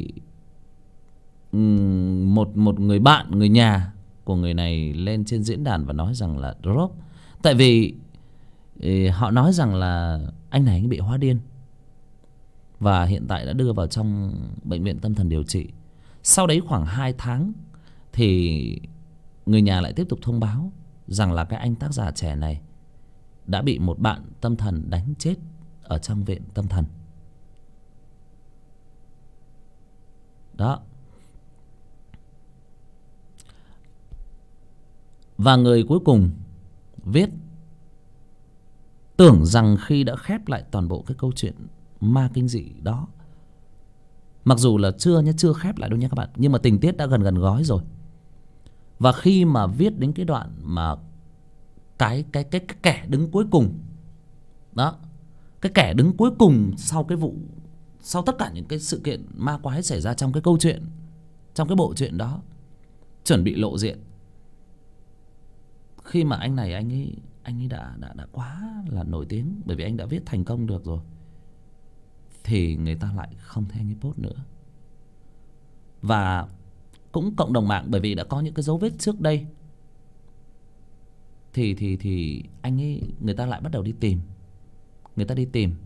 một người bạn, người nhà của người này lên trên diễn đàn và nói rằng là drop. Tại vì họ nói rằng là anh này bị hóa điên và hiện tại đã đưa vào trong bệnh viện tâm thần điều trị. Sau đấy khoảng 2 tháng thì người nhà lại tiếp tục thông báo rằng là cái anh tác giả trẻ này đã bị một bạn tâm thần đánh chết ở trong viện tâm thần. Đó. Và người cuối cùng viết, tưởng rằng khi đã khép lại toàn bộ cái câu chuyện ma kinh dị đó Mặc dù là chưa khép lại đâu nha các bạn, nhưng mà tình tiết đã gần gần gói rồi. Và khi mà viết đến cái đoạn mà cái kẻ đứng cuối cùng đó, cái kẻ đứng cuối cùng sau cái vụ, sau tất cả những cái sự kiện ma quái xảy ra trong cái câu chuyện, trong cái bộ truyện đó, chuẩn bị lộ diện. Khi mà anh này anh ấy đã quá là nổi tiếng, bởi vì anh đã viết thành công được rồi, thì người ta lại không thấy anh ấy post nữa. Và cũng cộng đồng mạng, bởi vì đã có những cái dấu vết trước đây, thì anh ấy, người ta lại bắt đầu đi tìm. Người ta đi tìm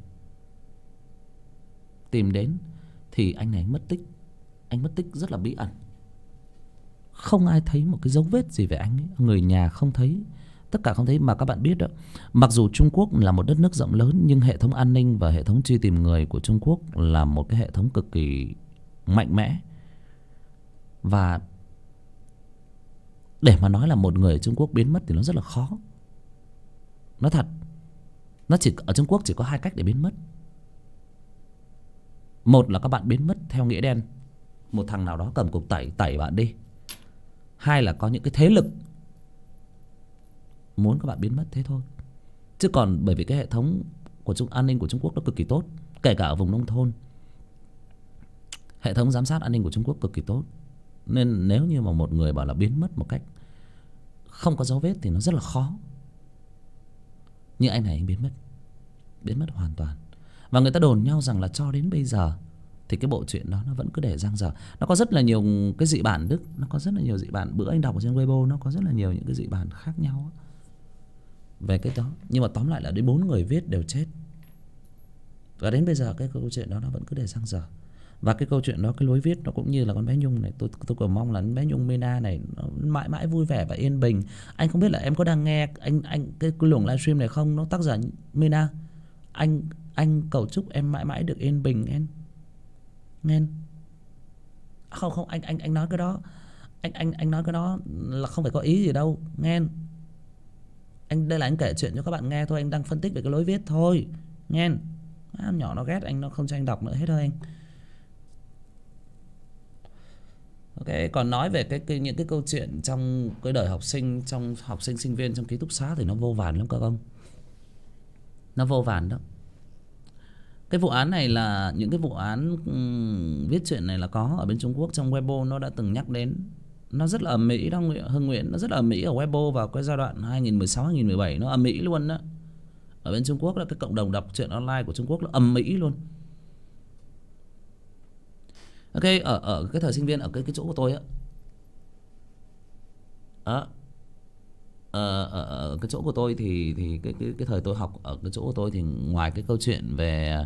đến thì anh này mất tích. Anh mất tích rất là bí ẩn, không ai thấy một cái dấu vết gì về anh ấy. Người nhà không thấy, tất cả không thấy. Mà các bạn biết đó, mặc dù Trung Quốc là một đất nước rộng lớn, nhưng hệ thống an ninh và hệ thống truy tìm người của Trung Quốc là một cái hệ thống cực kỳ mạnh mẽ. Và để mà nói là một người ở Trung Quốc biến mất thì nó rất là khó. Nói thật, nó chỉ ở Trung Quốc chỉ có hai cách để biến mất. Một là các bạn biến mất theo nghĩa đen, một thằng nào đó cầm cục tẩy bạn đi. Hai là có những cái thế lực muốn các bạn biến mất, thế thôi. Chứ còn bởi vì cái hệ thống của an ninh của Trung Quốc nó cực kỳ tốt, kể cả ở vùng nông thôn, hệ thống giám sát an ninh của Trung Quốc cực kỳ tốt. Nên nếu như mà một người bảo là biến mất một cách không có dấu vết thì nó rất là khó. Nhưng anh này anh biến mất hoàn toàn. Và người ta đồn nhau rằng là cho đến bây giờ thì cái bộ truyện đó nó vẫn cứ để dang dở. Nó có rất là nhiều cái dị bản Đức, nó có rất là nhiều dị bản. Bữa anh đọc ở trên Weibo nó có rất là nhiều những cái dị bản khác nhau về cái đó. Nhưng mà tóm lại là đến 4 người viết đều chết. Và đến bây giờ cái câu chuyện đó nó vẫn cứ để dang dở. Và cái câu chuyện đó, cái lối viết nó cũng như là con bé Nhung này, tôi cầu mong là con bé Nhung Mina này nó mãi mãi vui vẻ và yên bình. Anh không biết là em có đang nghe anh cái luồng livestream này không? Nó tác giả Mina. Anh cầu chúc em mãi mãi được yên bình em. Nghe. Không anh nói cái đó. Anh nói cái đó là không phải có ý gì đâu, nghe. Đây là anh kể chuyện cho các bạn nghe thôi, anh đang phân tích về cái lối viết thôi, nghe. Nhỏ nó ghét anh, nó không cho anh đọc nữa hết thôi anh. Ok, còn nói về những cái câu chuyện trong cái đời học sinh, trong học sinh sinh viên trong ký túc xá thì nó vô vàn lắm các ông. Nó vô vàn đó. Cái vụ án này là những cái vụ án viết chuyện này là có ở bên Trung Quốc. Trong Weibo nó đã từng nhắc đến. Nó rất là ầm ĩ đó Hưng Nguyễn. Nó rất là ầm ĩ ở Weibo vào cái giai đoạn 2016-2017. Nó ầm ĩ luôn đó. Ở bên Trung Quốc là cái cộng đồng đọc truyện online của Trung Quốc nó ầm ĩ luôn. Ok, ở cái thời sinh viên ở cái chỗ của tôi á, ở cái chỗ của tôi thì cái thời tôi học ở cái chỗ của tôi thì ngoài cái câu chuyện về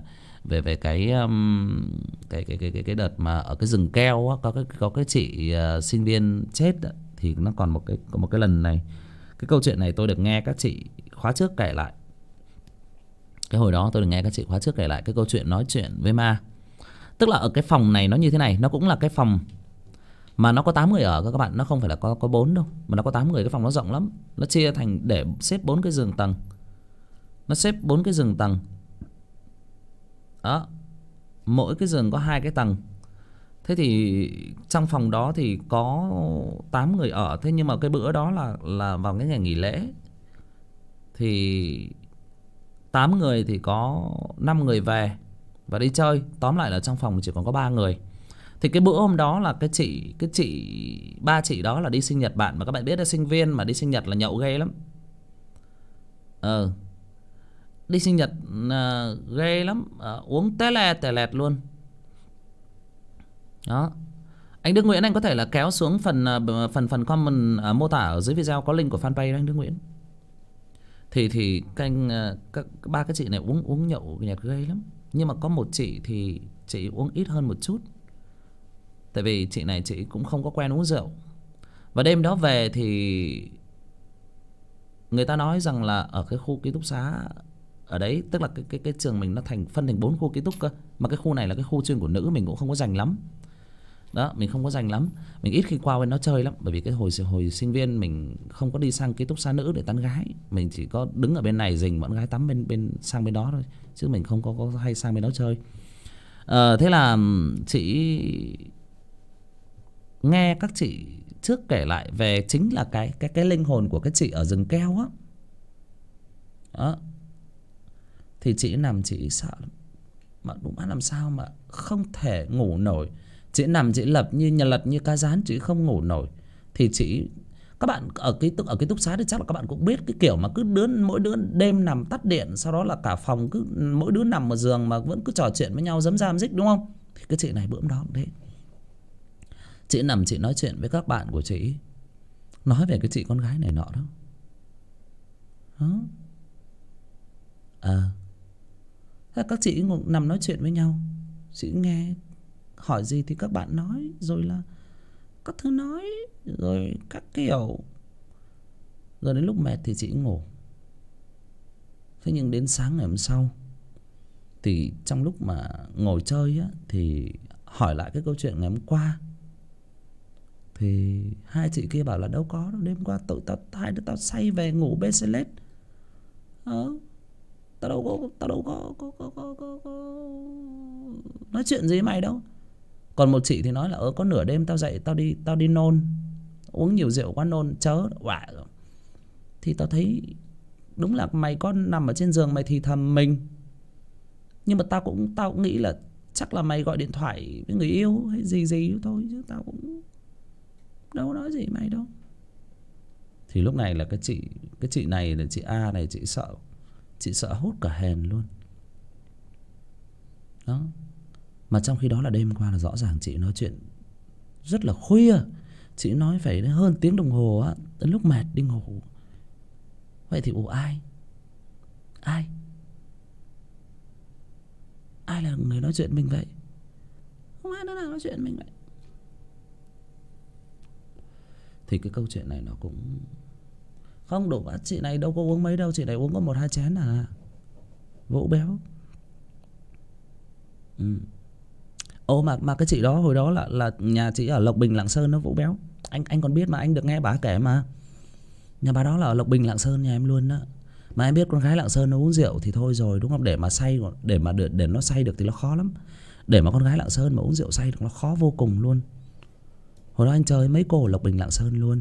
cái đợt mà ở cái rừng keo á, có cái chị sinh viên chết á, thì nó còn một cái lần này, cái câu chuyện này tôi được nghe các chị khóa trước kể lại. Cái hồi đó tôi được nghe các chị khóa trước kể lại cái câu chuyện nói chuyện với ma. Tức là ở cái phòng này nó như thế này, nó cũng là cái phòng mà nó có 8 người ở các bạn, nó không phải là có 4 đâu, mà nó có 8 người. Cái phòng nó rộng lắm, nó chia thành để xếp 4 cái giường tầng. Nó xếp 4 cái giường tầng. Đó. Mỗi cái giường có 2 cái tầng. Thế thì trong phòng đó thì có 8 người ở. Thế nhưng mà cái bữa đó là vào cái ngày nghỉ lễ. Thì 8 người thì có 5 người về và đi chơi. Tóm lại là trong phòng chỉ còn có 3 người. Thì cái bữa hôm đó là ba chị đó là đi sinh nhật bạn. Mà các bạn biết là sinh viên mà đi sinh nhật là nhậu ghê lắm. Đi sinh nhật ghê lắm, uống té lẹt luôn. Đó. Anh Đức Nguyễn, anh có thể là kéo xuống phần comment mô tả ở dưới video có link của fanpage đó anh Đức Nguyễn. Thì các ba cái chị này uống nhậu nhẹt ghê lắm. Nhưng mà có một chị thì chị uống ít hơn một chút. Tại vì chị này chị cũng không có quen uống rượu. Và đêm đó về thì người ta nói rằng là ở cái khu ký túc xá ở đấy, tức là cái trường mình nó phân thành 4 khu ký túc cơ. Mà cái khu này là cái khu chuyên của nữ, mình cũng không có dành lắm. Đó, mình không có dành lắm. Mình ít khi qua bên nó chơi lắm. Bởi vì cái hồi sinh viên mình không có đi sang ký túc xá nữ để tán gái. Mình chỉ có đứng ở bên này rình bọn gái tắm bên sang bên đó thôi. Chứ mình không có hay sang bên đó chơi. Thế là chị nghe các chị trước kể lại về chính là cái linh hồn của cái chị ở rừng keo á. Đó. Thì chị nằm chị sợ lắm. Mà đúng là làm sao mà không thể ngủ nổi. Chị nằm chị lật như cá rán, chị không ngủ nổi. Thì chị, các bạn ở ký túc xá thì chắc là các bạn cũng biết cái kiểu mà cứ mỗi đứa đêm nằm tắt điện, sau đó là cả phòng cứ mỗi đứa nằm một giường mà vẫn cứ trò chuyện với nhau rấm ram rích, đúng không? Thì cái chị này bữa đó cũng thế. Chị nằm chị nói chuyện với các bạn của chị, nói về cái chị con gái này nọ đó. Đó. Thế các chị nằm nói chuyện với nhau, chị nghe hỏi gì thì các bạn nói, rồi là các thứ nói, rồi các kiểu. Rồi đến lúc mệt thì chị ngủ. Thế nhưng đến sáng ngày hôm sau thì trong lúc mà ngồi chơi á, thì hỏi lại cái câu chuyện ngày hôm qua. Thì hai chị kia bảo là đâu có đâu, đêm qua hai đứa tao say về ngủ bê xê lết. Tao đâu có nói chuyện gì với mày đâu. Còn một chị thì nói là có nửa đêm tao dậy tao đi nôn, uống nhiều rượu quá nôn chớ oạ. Thì tao thấy đúng là mày có nằm ở trên giường mày thì thầm mình, nhưng mà tao cũng nghĩ là chắc là mày gọi điện thoại với người yêu hay gì thôi, chứ tao cũng đâu nói gì mày đâu. Thì lúc này là cái chị này là chị A này, chị sợ hốt cả hèn luôn đó. Mà trong khi đó là đêm qua là rõ ràng chị nói chuyện rất là khuya, chị nói phải đến hơn tiếng đồng hồ á, đến lúc mệt đi ngủ. Vậy thì ai là người nói chuyện mình vậy? Không ai nữa nào nói chuyện mình vậy. Thì cái câu chuyện này nó cũng không đủ. Chị này đâu có uống mấy đâu, chị này uống có 1-2 chén à, vỗ béo. Mà cái chị đó hồi đó là nhà chị ở Lộc Bình Lạng Sơn, nó vỗ béo. Anh còn biết mà, anh được nghe bà kể mà. Nhà bà đó là ở Lộc Bình Lạng Sơn nhà em luôn đó. Mà em biết con gái Lạng Sơn nó uống rượu thì thôi rồi, đúng không? Để mà say, để nó say được thì nó khó lắm. Để mà con gái Lạng Sơn mà uống rượu say được nó khó vô cùng luôn. Hồi đó anh chơi mấy cô ở Lộc Bình Lạng Sơn luôn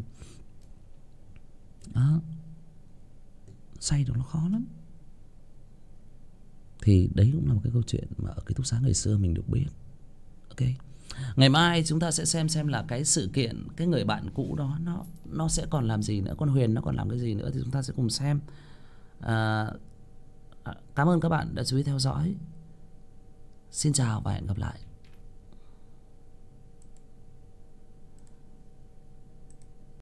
đó, say được nó khó lắm. Thì đấy cũng là một cái câu chuyện mà ở ký túc xá ngày xưa mình được biết. Ok, ngày mai chúng ta sẽ xem là cái sự kiện, cái người bạn cũ đó nó sẽ còn làm gì nữa, con Huyền nó còn làm cái gì nữa, thì chúng ta sẽ cùng xem. Cảm ơn các bạn đã chú ý theo dõi. Xin chào và hẹn gặp lại.